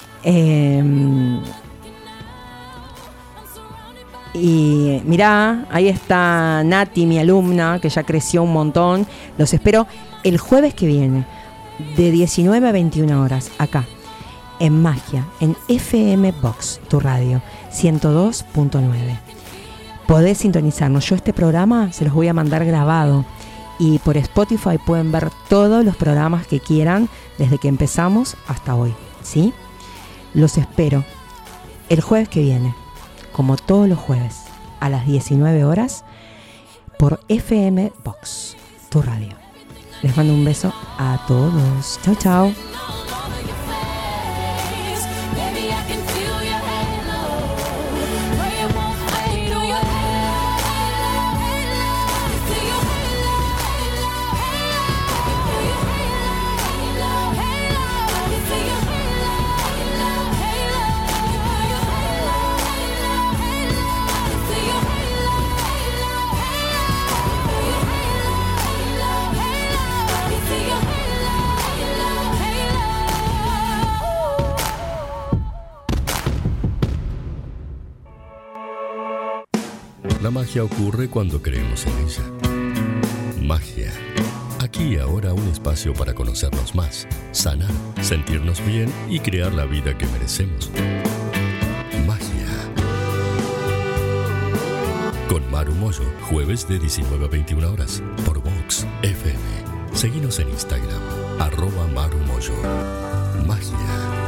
Y mirá, ahí está Nati, mi alumna, que ya creció un montón. Los espero el jueves que viene, de 19 a 21 horas, acá, en Magia, en FM Box, tu radio, 102.9. Podés sintonizarnos. Yo este programa se los voy a mandar grabado. Y por Spotify pueden ver todos los programas que quieran, desde que empezamos hasta hoy, ¿sí? Los espero el jueves que viene, como todos los jueves, a las 19 horas, por FM Box, tu radio. Les mando un beso a todos. Chao, chao. La magia ocurre cuando creemos en ella. Magia. Aquí y ahora un espacio para conocernos más, sanar, sentirnos bien y crear la vida que merecemos. Magia. Con Maru Moyo, jueves de 19 a 21 horas, por Vox FM. Seguinos en Instagram, @Maru Moyo. Magia.